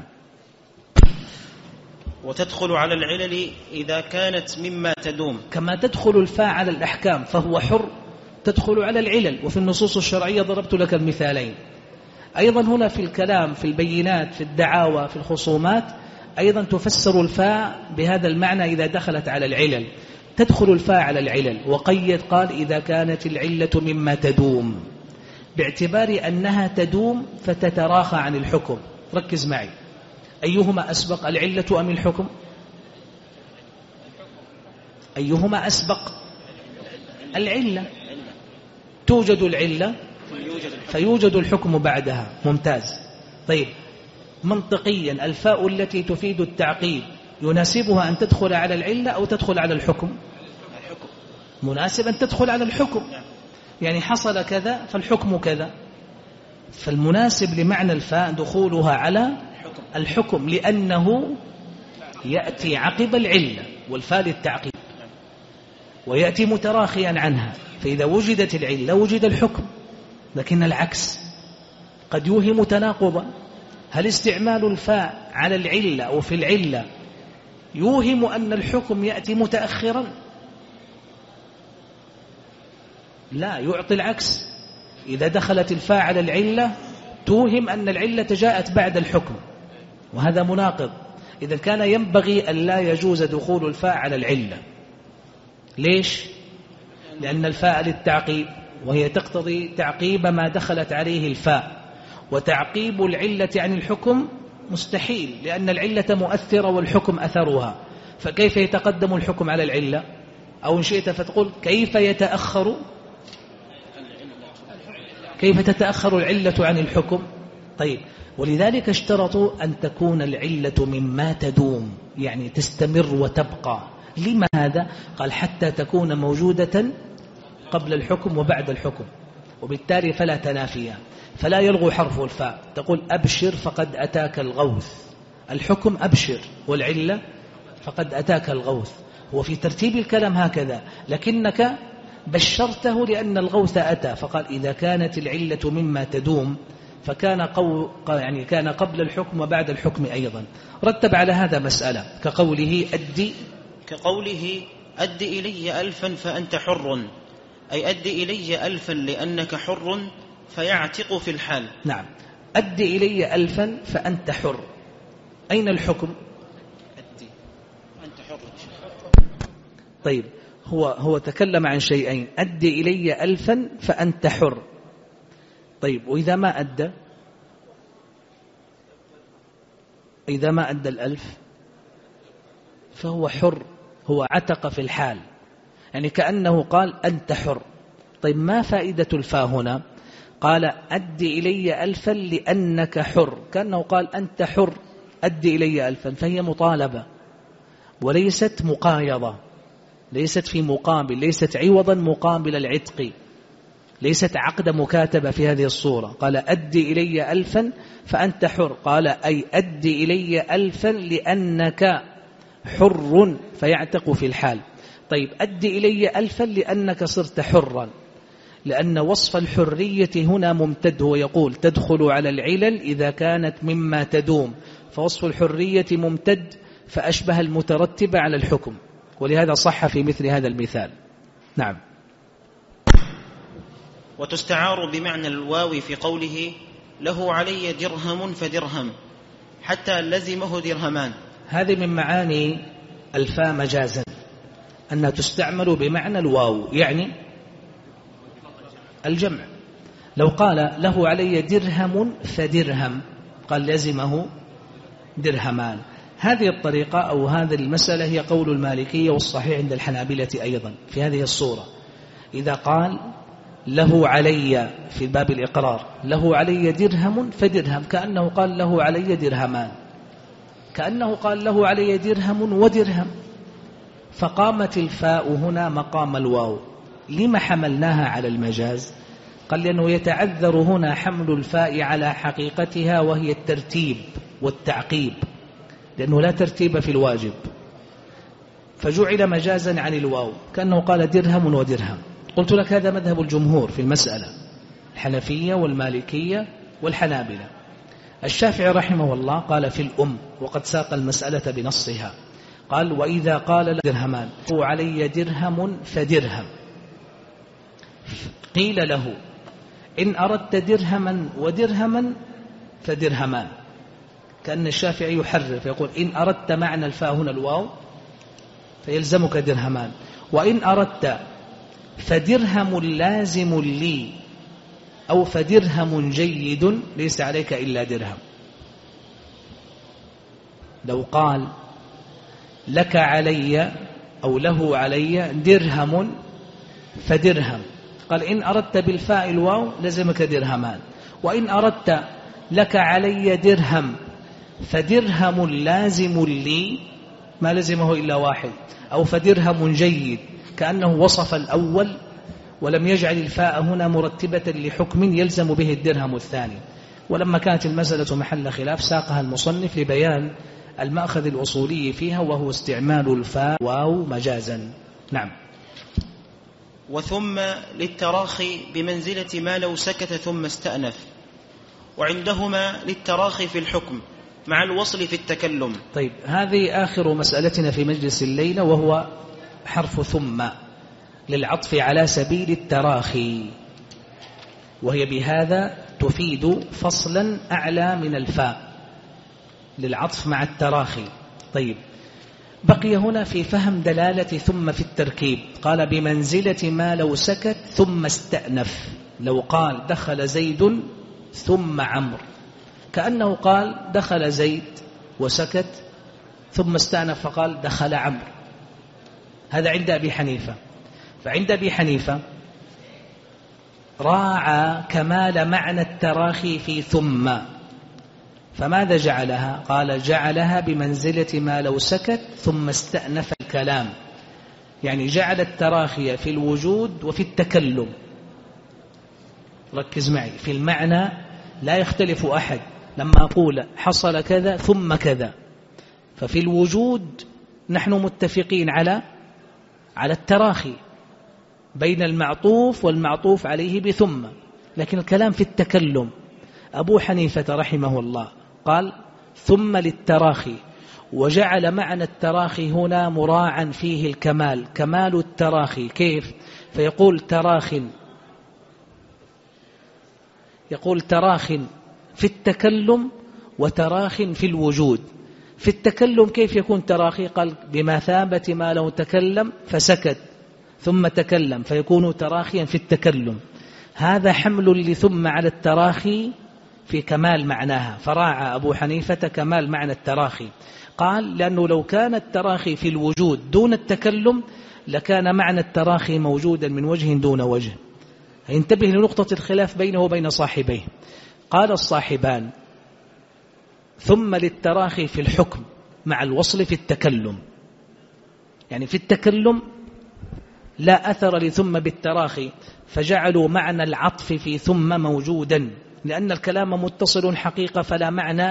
وتدخل على العلل إذا كانت مما تدوم، كما تدخل الفاء على الأحكام فهو حر، تدخل على العلل. وفي النصوص الشرعية ضربت لك المثالين. أيضا هنا في الكلام، في البينات، في الدعاوى، في الخصومات، أيضا تفسر الفاء بهذا المعنى إذا دخلت على العلل. تدخل الفاء على العلل، وقيد قال إذا كانت العلة مما تدوم، باعتبار أنها تدوم فتتراخى عن الحكم. ركز معي، أيهما أسبق، العلة أم الحكم؟ أيهما أسبق؟ العلة. توجد العلة فيوجد الحكم بعدها. ممتاز. طيب، منطقيا الفاء التي تفيد التعقيب يناسبها أن تدخل على العلة أو تدخل على الحكم؟ مناسب أن تدخل على الحكم، يعني حصل كذا فالحكم كذا، فالمناسب لمعنى الفاء دخولها على الحكم، لأنه يأتي عقب العلة، والفاء للتعقيب، ويأتي متراخيا عنها. فإذا وجدت العلة وجد الحكم. لكن العكس قد يوهم تناقضا. هل استعمال الفاء على العلة أو في العلة يوهم أن الحكم يأتي متأخرا؟ لا، يعطي العكس. إذا دخلت الفاء على العلة توهم أن العلة جاءت بعد الحكم، وهذا مناقض. إذا كان ينبغي أن لا يجوز دخول الفاء على العلة. ليش؟ لأن الفاء للتعقيب، وهي تقتضي تعقيب ما دخلت عليه الفاء، وتعقيب العلة عن الحكم مستحيل، لأن العلة مؤثرة والحكم أثرها. فكيف يتقدم الحكم على العلة؟ أو إن شئت فتقول كيف يتأخر، كيف تتأخر العلة عن الحكم؟ طيب، ولذلك اشترطوا أن تكون العلة مما تدوم، يعني تستمر وتبقى. لما هذا؟ قال حتى تكون موجودة قبل الحكم وبعد الحكم، وبالتالي فلا تنافيا، فلا يلغو حرف الفاء. تقول أبشر فقد أتاك الغوث، الحكم أبشر، والعلة فقد أتاك الغوث. هو في ترتيب الكلام هكذا، لكنك بشرته لأن الغوث أتى، فقال إذا كانت العلة مما تدوم فكان يعني كان قبل الحكم وبعد الحكم أيضا. رتب على هذا مسألة كقوله أد إلي 1000 فأنت حر، أي أد إلي 1000 لأنك حر فيعتق في الحال. نعم، أد إلي 1000 فأنت حر. أين الحكم؟ أدي أنت حر. طيب، هو تكلم عن شيئين، أد إلي 1000 فأنت حر. طيب، وإذا ما أدى، إذا ما أدى 1000 فهو حر، هو عتق في الحال، يعني كأنه قال أنت حر. طيب ما فائدة الفاء هنا؟ قال أد إلي 1000 لأنك حر، كأنه قال أنت حر أد إلي 1000، فهي مطالبة وليست مقايضة، ليست في مقابل، ليست عوضا مقابل العتق، ليست عقد مكاتبة في هذه الصورة. قال أد إلي 1000 فأنت حر، قال أي أد إلي 1000 لأنك حر فيعتق في الحال. طيب أد إلي 1000 لأنك صرت حرا، لأن وصف الحرية هنا ممتد، هو يقول تدخل على العلل إذا كانت مما تدوم، فوصف الحرية ممتد فأشبه المترتب على الحكم، ولهذا صح في مثل هذا المثال. نعم. وتستعار بمعنى الواو في قوله له علي درهم فدرهم حتى لزمه درهمان. هذه من معاني الفاء مجازا، أنها تستعمل بمعنى الواو، يعني الجمع. لو قال له علي درهم فدرهم قال لزمه درهمان. هذه الطريقة أو هذه المسألة هي قول المالكية والصحيح عند الحنابلة أيضا في هذه الصورة. إذا قال له علي في باب الإقرار له علي درهم فدرهم، كأنه قال له علي درهمان، كأنه قال له علي درهم ودرهم، فقامت الفاء هنا مقام الواو. لما حملناها على المجاز؟ قال لأنه يتعذر هنا حمل الفاء على حقيقتها وهي الترتيب والتعقيب، لأنه لا ترتيب في الواجب، فجعل مجازا عن الواو، كأنه قال درهم ودرهم. قلت لك هذا مذهب الجمهور في المسألة، الحنفية والمالكية والحنابلة. الشافعي رحمه الله قال في الأم، وقد ساق المسألة بنصها، قال وإذا قال درهمان هو علي درهم فدرهم، قيل له إن أردت درهما ودرهما فدرهمان، كأن الشافعي يحرر فيقول إن أردت معنى الفاء هنا الواو فيلزمك درهمان، وإن أردت فدرهم لازم لي أو فدرهم جيد ليس عليك إلا درهم. لو قال لك علي أو له علي درهم فدرهم، قال إن أردت بالفاء الواو لزمك درهمان، وإن أردت لك علي درهم فدرهم لازم لي ما لزمه إلا واحد، أو فدرهم جيد، كأنه وصف الأول ولم يجعل الفاء هنا مرتبة لحكم يلزم به الدرهم الثاني. ولما كانت المسألة محل خلاف ساقها المصنف لبيان المأخذ الأصولي فيها، وهو استعمال الفاء واو مجازا. نعم. وثم للتراخي بمنزلة ما لو سكت ثم استأنف، وعندهما للتراخي في الحكم مع الوصل في التكلم. طيب هذه آخر مسألتنا في مجلس الليلة، وهو حرف ثم للعطف على سبيل التراخي، وهي بهذا تفيد فصلا أعلى من الفاء للعطف مع التراخي. طيب بقي هنا في فهم دلالة ثم في التركيب. قال بمنزلة ما لو سكت ثم استأنف، لو قال دخل زيد ثم عمرو، كأنه قال دخل زيد وسكت ثم استأنف فقال دخل عمرو. هذا عند أبي حنيفة. فعند أبي حنيفة راعى كمال معنى التراخي في ثم، فماذا جعلها؟ قال جعلها بمنزلة ما لو سكت ثم استأنف الكلام، يعني جعل التراخي في الوجود وفي التكلم. ركز معي في المعنى، لا يختلف أحد لما أقول حصل كذا ثم كذا، ففي الوجود نحن متفقين على التراخي بين المعطوف والمعطوف عليه بثم، لكن الكلام في التكلم. أبو حنيفة رحمه الله قال ثم للتراخي، وجعل معنى التراخي هنا مراعا فيه الكمال، كمال التراخي. كيف؟ فيقول يقول تراخ في التكلم وتراخ في الوجود. في التكلم كيف يكون تراخي؟ قال بمثابة ما لو تكلم فسكت ثم تكلم، فيكون تراخيا في التكلم. هذا حمل لثم على التراخي في كمال معناها، فراعى أبو حنيفة كمال معنى التراخي. قال لأنه لو كان التراخي في الوجود دون التكلم لكان معنى التراخي موجودا من وجه دون وجه. ينتبه لنقطة الخلاف بينه وبين صاحبيه. قال الصاحبان ثم للتراخي في الحكم مع الوصل في التكلم، يعني في التكلم لا أثر لثم بالتراخي، فجعلوا معنى العطف في ثم موجودا، لأن الكلام متصل حقيقة فلا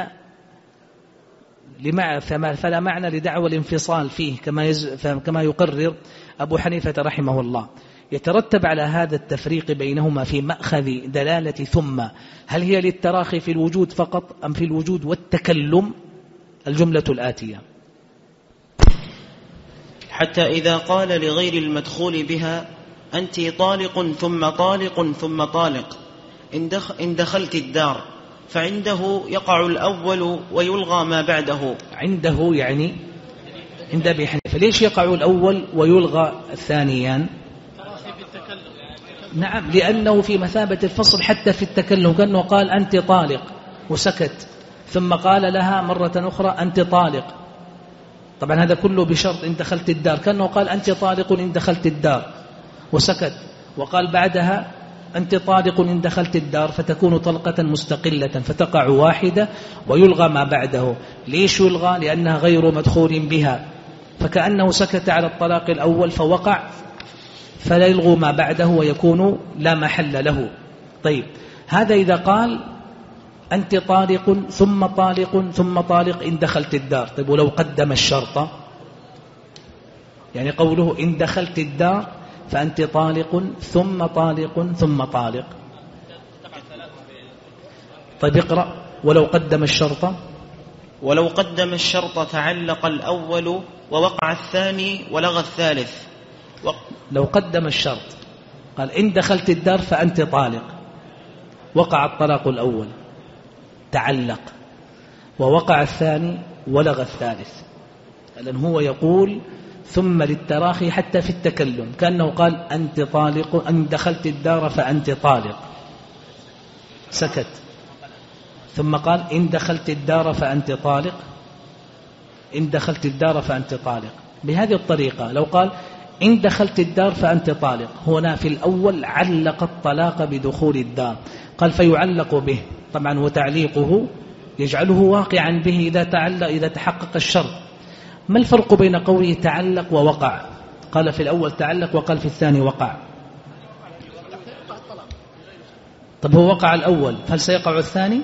معنى لدعوى الانفصال فيه كما يقرر أبو حنيفة رحمه الله. يترتب على هذا التفريق بينهما في مأخذ دلالة ثم، هل هي للتراخي في الوجود فقط أم في الوجود والتكلم؟ الجملة الآتية: حتى إذا قال لغير المدخول بها أنت طالق ثم طالق ثم طالق إن دخلت الدار، فعنده يقع الأول ويلغى ما بعده. عنده يعني عند أبي حنيفة. ليش يقع الأول ويلغى الثانيان؟ نعم، لأنه في مثابة الفصل حتى في التكلم، كأنه قال أنت طالق وسكت، ثم قال لها مرة أخرى أنت طالق. طبعا هذا كله بشرط إن دخلت الدار، كأنه قال أنت طالق إن دخلت الدار وسكت، وقال بعدها أنت طالق إن دخلت الدار، فتكون طلقة مستقلة فتقع واحدة ويلغى ما بعده. ليش يلغى؟ لأنها غير مدخول بها، فكأنه سكت على الطلاق الأول فوقع، فلا يلغو ما بعده ويكون لا محل له. طيب، هذا إذا قال أنت طالق ثم طالق ثم طالق إن دخلت الدار. طيب، ولو قدم الشرط، يعني قوله إن دخلت الدار فأنت طالق ثم طالق ثم طالق. طيب اقرأ. ولو قدم الشرط، ولو قدم الشرط تعلق الأول ووقع الثاني ولغى الثالث. لو قدم الشرط قال إن دخلت الدار فأنت طالق، وقع الطلاق الأول تعلق، ووقع الثاني ولغى الثالث. لأن هو يقول ثم للتراخي حتى في التكلم، كأنه قال أنت طالق أن دخلت الدار فأنت طالق، سكت، ثم قال إن دخلت الدار فأنت طالق، إن دخلت الدار فأنت طالق. بهذه الطريقة لو قال إن دخلت الدار فأنت طالق، هنا في الأول علق الطلاق بدخول الدار، قال فيعلق به. طبعا وتعليقه يجعله واقعا به إذا تحقق الشرط. ما الفرق بين قوله تعلق ووقع؟ قال في الأول تعلق وقال في الثاني وقع. طب هو وقع الأول، هل سيقع الثاني؟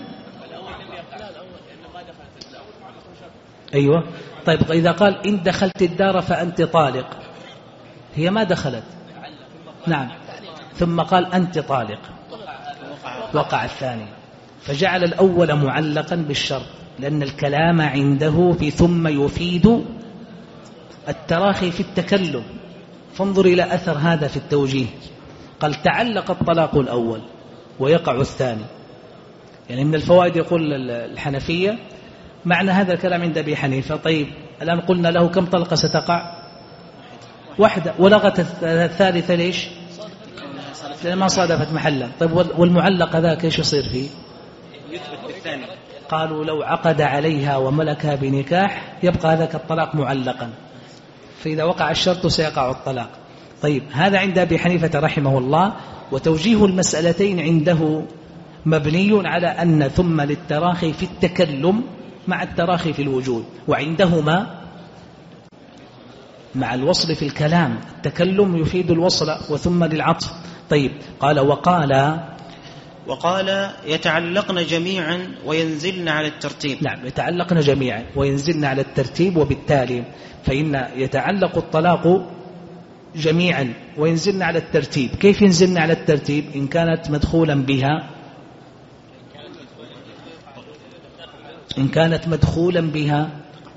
أيوة. طيب إذا قال إن دخلت الدار فأنت طالق، هي ما دخلت، نعم، ثم قال أنت طالق، وقع الثاني، فجعل الأول معلقا بالشرط، لأن الكلام عنده في ثم يفيد التراخي في التكلم. فانظر إلى أثر هذا في التوجيه. قال تعلق الطلاق الأول ويقع الثاني. يعني من الفوائد يقول الحنفية معنى هذا الكلام عند أبي حنيفة. طيب الآن قلنا له كم طلقة ستقع؟ واحدة، ولغت الثالثة ليش؟ لأن ما صادفت محلا. طيب والمعلق ذاك ايش يصير فيه؟ يثبت بالثاني. قالوا لو عقد عليها وملكها بنكاح يبقى ذاك الطلاق معلقا، فإذا وقع الشرط سيقع الطلاق. طيب هذا عند أبي حنيفة رحمه الله. وتوجيه المسألتين عنده مبني على أن ثم للتراخي في التكلم مع التراخي في الوجود، وعندهما مع الوصل في الكلام. التكلم يفيد الوصل وثم للعطف. طيب قال وقال يتعلقن جميعا وينزلن على الترتيب. نعم، يتعلقن جميعا وينزلن على الترتيب. وبالتالي فإن يتعلق الطلاق جميعا وينزلن على الترتيب. كيف ينزلن على الترتيب؟ إن كانت مدخولا بها، إن كانت مدخولا بها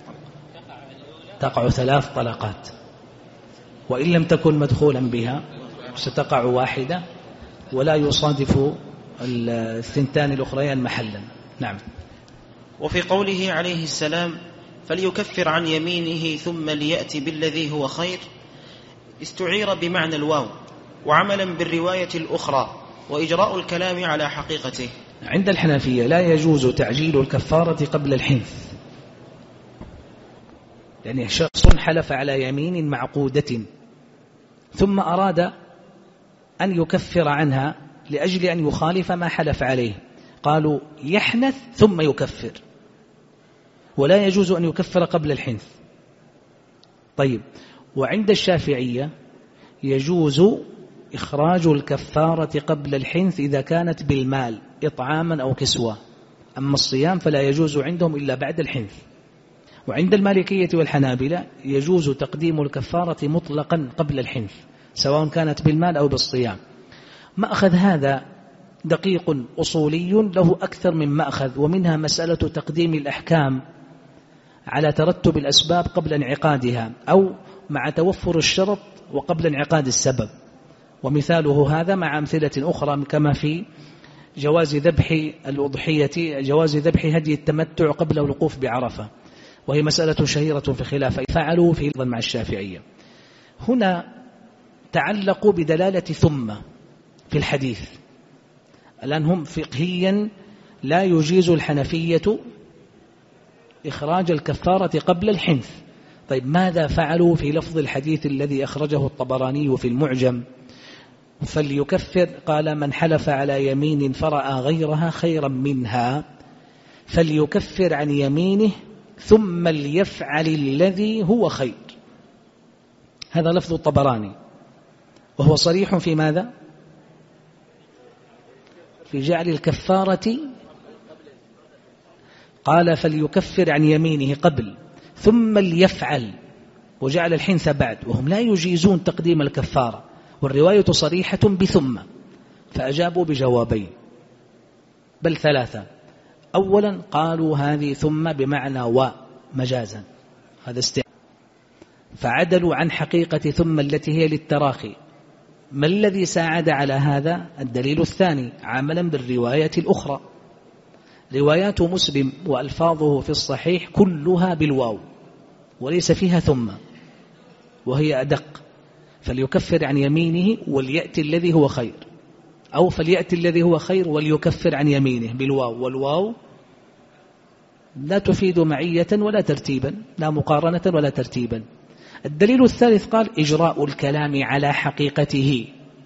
تقع 3 طلقات، وإن لم تكن مدخولا بها ستقع واحدة، ولا يصادف الثنتان الأخريان محلا. نعم. وفي قوله عليه السلام فليكفر عن يمينه ثم ليأتي بالذي هو خير، استعير بمعنى الواو، وعملا بالرواية الأخرى، وإجراء الكلام على حقيقته. عند الحنفية لا يجوز تعجيل الكفارة قبل الحنث، يعني شخص حلف على يمين معقودة ثم أراد أن يكفر عنها لأجل أن يخالف ما حلف عليه، قالوا يحنث ثم يكفر، ولا يجوز أن يكفر قبل الحنث. طيب، وعند الشافعية يجوز إخراج الكفارة قبل الحنث إذا كانت بالمال إطعاما أو كسوة، أما الصيام فلا يجوز عندهم إلا بعد الحنث. وعند المالكية والحنابلة يجوز تقديم الكفارة مطلقا قبل الحنث سواء كانت بالمال أو بالصيام. مأخذ هذا دقيق أصولي له أكثر من مأخذ، ومنها مسألة تقديم الأحكام على ترتب الأسباب قبل انعقادها أو مع توفر الشرط وقبل انعقاد السبب، ومثاله هذا مع أمثلة أخرى كما في جواز ذبح الأضحية، جواز ذبح هدي التمتع قبل الوقوف بعرفة، وهي مسألة شهيرة في خلافة فعلوا في مع الشافعية. هنا تعلقوا بدلالة ثم في الحديث. الآن هم فقهيا لا يجيز الحنفية إخراج الكفارة قبل الحنث. طيب، ماذا فعلوا في لفظ الحديث الذي أخرجه الطبراني في المعجم؟ فليكفر، قال من حلف على يمين فرأى غيرها خيرا منها فليكفر عن يمينه ثم ليفعل الذي هو خير. هذا لفظ الطبراني، وهو صريح في ماذا؟ في جعل الكفارة، قال فليكفر عن يمينه قبل ثم ليفعل، وجعل الحنث بعد، وهم لا يجيزون تقديم الكفارة، والرواية صريحة بثم، فأجابوا بجوابين بل ثلاثة. أولا قالوا هذه ثم بمعنى ومجازا، هذا فعدلوا عن حقيقة ثم التي هي للتراخي. ما الذي ساعد على هذا؟ الدليل الثاني عملا بالرواية الأخرى، روايات مسلم وألفاظه في الصحيح كلها بالواو وليس فيها ثم، وهي أدق، فليكفر عن يمينه وليأتي الذي هو خير، أو فليأتي الذي هو خير وليكفر عن يمينه بالواو، والواو لا تفيد معية ولا ترتيبا، لا مقارنة ولا ترتيبا. الدليل الثالث قال إجراء الكلام على حقيقته.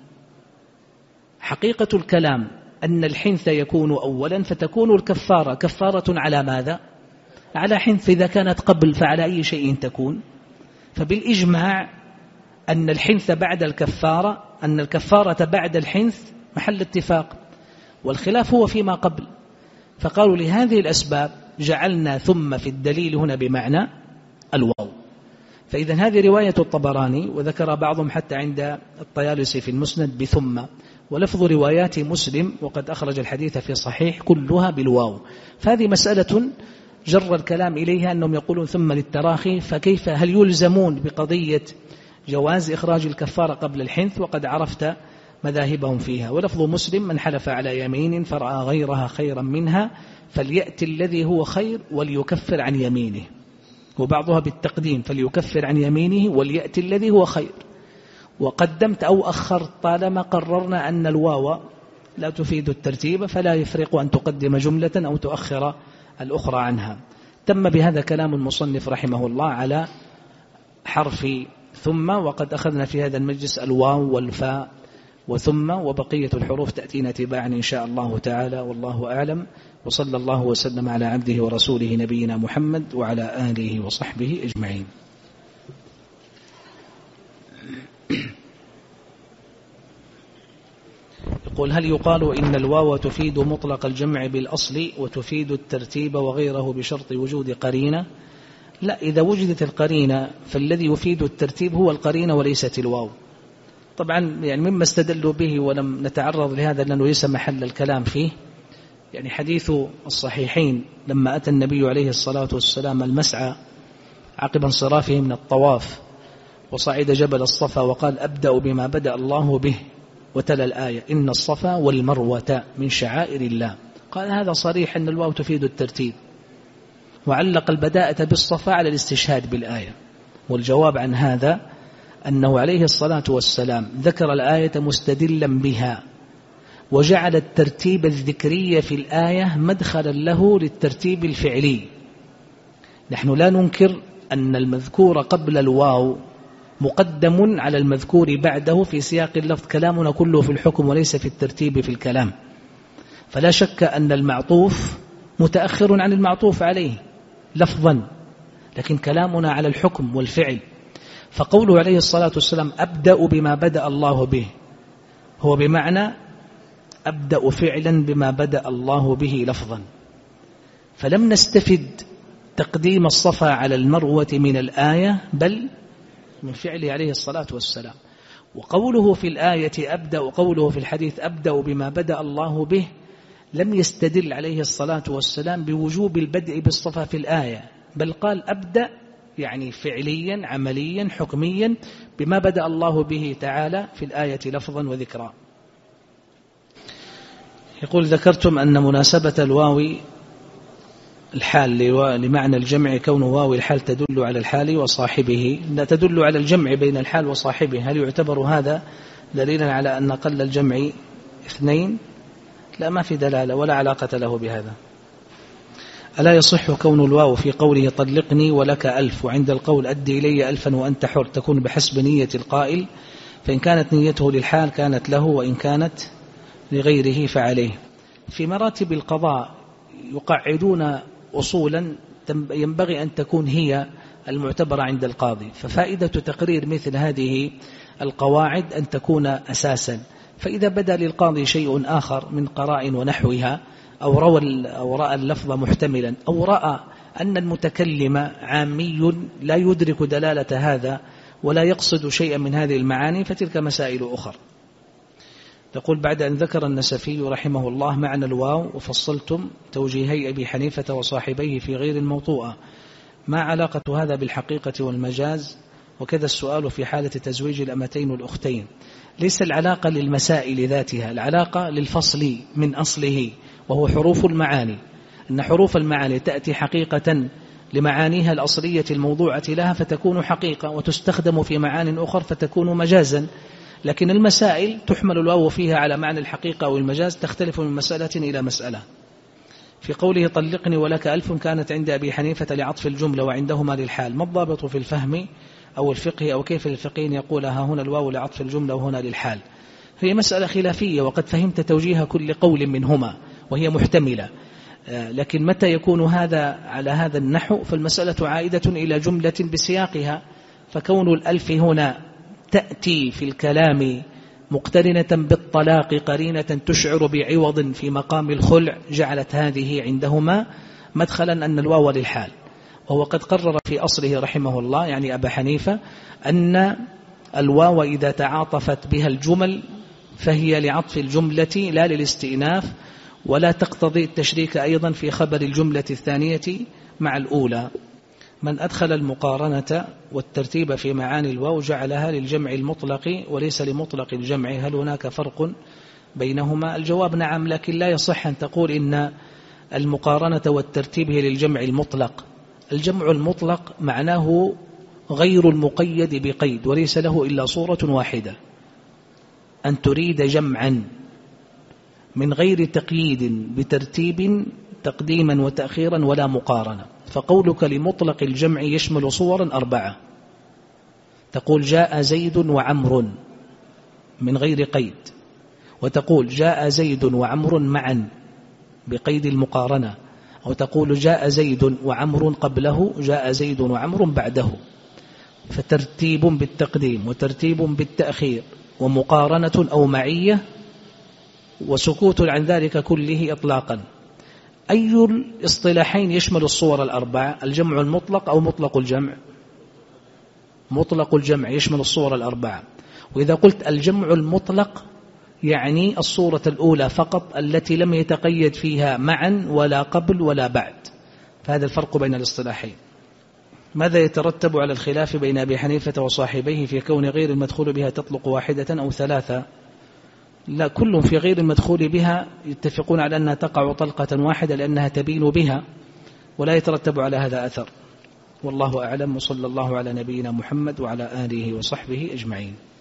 حقيقة الكلام أن الحنث يكون أولا، فتكون الكفارة كفارة على ماذا؟ على حنث. إذا كانت قبل فعلى أي شيء تكون؟ فبالإجماع أن الحنث بعد الكفارة، أن الكفارة بعد الحنث محل اتفاق، والخلاف هو فيما قبل. فقالوا لهذه الأسباب جعلنا ثم في الدليل هنا بمعنى الواو. فإذا هذه رواية الطبراني، وذكر بعضهم حتى عند الطيالسي في المسند بثم، ولفظ روايات مسلم وقد أخرج الحديث في صحيح كلها بالواو. فهذه مسألة جر الكلام إليها أنهم يقولون ثم للتراخي، فكيف هل يلزمون بقضية جواز إخراج الكفارة قبل الحنث؟ وقد عرفت مذاهبهم فيها. ولفظ مسلم من حلف على يمين فرأى غيرها خيرا منها فليأتي الذي هو خير وليكفر عن يمينه، وبعضها بالتقديم فليكفر عن يمينه وليأتي الذي هو خير. وقدمت أو أخرت طالما قررنا أن الواو لا تفيد الترتيب فلا يفرق أن تقدم جملة أو تؤخر الأخرى عنها. تم بهذا كلام المصنف رحمه الله على حرف ثم، وقد أخذنا في هذا المجلس الواو والفاء وثم، وبقية الحروف تأتينا تباعا إن شاء الله تعالى، والله أعلم. وصلى الله وسلم على عبده ورسوله نبينا محمد وعلى آله وصحبه أجمعين. يقول هل يقال إن الواو تفيد مطلق الجمع بالأصل وتفيد الترتيب وغيره بشرط وجود قرينة؟ لا، إذا وجدت القرينة فالذي يفيد الترتيب هو القرينة وليست الواو. طبعا يعني مما استدلوا به ولم نتعرض لهذا لأنه ليس محل الكلام فيه، يعني حديث الصحيحين لما أتى النبي عليه الصلاة والسلام المسعى عقب انصرافه من الطواف وصعد جبل الصفا وقال أبدأ بما بدأ الله به، وتلا الآية إن الصفا والمروة من شعائر الله. قال هذا صريح أن الواو تفيد الترتيب، وعلق البداءة بالصفا على الاستشهاد بالآية. والجواب عن هذا أنه عليه الصلاة والسلام ذكر الآية مستدلا بها، وجعل الترتيب الذكري في الآية مدخلا له للترتيب الفعلي. نحن لا ننكر أن المذكور قبل الواو مقدم على المذكور بعده في سياق اللفظ، كلامنا كله في الحكم وليس في الترتيب في الكلام، فلا شك أن المعطوف متأخر عن المعطوف عليه لفظا، لكن كلامنا على الحكم والفعل. فقوله عليه الصلاة والسلام أبدأ بما بدأ الله به هو بمعنى أبدأ فعلا بما بدأ الله به لفظا، فلم نستفد تقديم الصفا على المروة من الآية بل من فعله عليه الصلاة والسلام. وقوله في الآية أبدأ وقوله في الحديث أبدأ بما بدأ الله به لم يستدل عليه الصلاة والسلام بوجوب البدء بالصفا في الآية، بل قال أبدأ يعني فعليا عمليا حكميا بما بدأ الله به تعالى في الآية لفظا وذكرا. يقول ذكرتم أن مناسبة الواو الحال لمعنى الجمع كون واو الحال تدل على الحال وصاحبه، لا تدل على الجمع بين الحال وصاحبه. هل يعتبر هذا دليلا على أن قل الجمع اثنين؟ لا، ما في دلالة ولا علاقة له بهذا. ألا يصح كون الواو في قوله طلقني ولك 1000 وعند القول أدي إلي 1000 وأنت حر تكون بحسب نية القائل، فإن كانت نيته للحال كانت له وإن كانت لغيره فعليه. في مراتب القضاء يقعدون أصولا ينبغي أن تكون هي المعتبرة عند القاضي، ففائدة تقرير مثل هذه القواعد أن تكون أساسا. فإذا بدا للقاضي شيء آخر من قراء ونحوها أو رأى اللفظ محتملا أو رأى أن المتكلم عامي لا يدرك دلالة هذا ولا يقصد شيئا من هذه المعاني فتلك مسائل أخرى. تقول بعد أن ذكر النسفي رحمه الله معنى الواو وفصلتم توجيهي أبي حنيفة وصاحبيه في غير الموطوءة، ما علاقة هذا بالحقيقة والمجاز؟ وكذا السؤال في حالة تزويج الأمتين والأختين. ليس العلاقة للمسائل ذاتها، العلاقة للفصل من أصله وهو حروف المعاني، أن حروف المعاني تأتي حقيقة لمعانيها الأصلية الموضوعة لها فتكون حقيقة، وتستخدم في معاني أخرى فتكون مجازا. لكن المسائل تحمل الواو فيها على معنى الحقيقة أو المجاز، تختلف من مسألة إلى مسألة. في قوله طلقني ولك 1000 كانت عند أبي حنيفة لعطف الجملة وعندهما للحال، ما الضابط في الفهم أو الفقه أو كيف للفقين يقول ها هنا الواو لعطف الجملة وهنا للحال؟ هي مسألة خلافية وقد فهمت توجيه كل قول منهما وهي محتملة، لكن متى يكون هذا على هذا النحو فالمسألة عائدة إلى جملة بسياقها، فكون الألف هنا تأتي في الكلام مقترنة بالطلاق قرينة تشعر بعوض في مقام الخلع جعلت هذه عندهما مدخلا أن الواو للحال. وهو قد قرر في أصله رحمه الله يعني أبا حنيفة أن الواو إذا تعاطفت بها الجمل فهي لعطف الجملة لا للاستئناف، ولا تقتضي التشريك أيضا في خبر الجملة الثانية مع الأولى. من أدخل المقارنة والترتيب في معاني الواو جعلها للجمع المطلق وليس لمطلق الجمع، هل هناك فرق بينهما؟ الجواب نعم، لكن لا يصح أن تقول إن المقارنة والترتيب هي للجمع المطلق. الجمع المطلق معناه غير المقيد بقيد وليس له إلا صورة واحدة، أن تريد جمعا من غير تقييد بترتيب تقديما وتأخيرا ولا مقارنة. فقولك لمطلق الجمع يشمل صورا 4، تقول جاء زيد وعمر من غير قيد، وتقول جاء زيد وعمر معا بقيد المقارنة، أو تقول جاء زيد وعمر قبله جاء زيد وعمر بعده. فترتيب بالتقديم وترتيب بالتأخير ومقارنة أو معية وسكوت عن ذلك كله إطلاقا. أي الاصطلاحين يشمل الصور 4؟ الجمع المطلق أو مطلق الجمع؟ مطلق الجمع يشمل الصور 4، وإذا قلت الجمع المطلق يعني الصورة الأولى فقط التي لم يتقيد فيها معا ولا قبل ولا بعد. فهذا الفرق بين الاصطلاحين. ماذا يترتب على الخلاف بين أبي حنيفة وصاحبيه في كون غير المدخول بها تطلق واحدة أو 3؟ لا، كل في غير المدخول بها يتفقون على أنها تقع طلقة واحدة لأنها تبين بها، ولا يترتب على هذا أثر. والله أعلم، وصلى الله على نبينا محمد وعلى آله وصحبه أجمعين.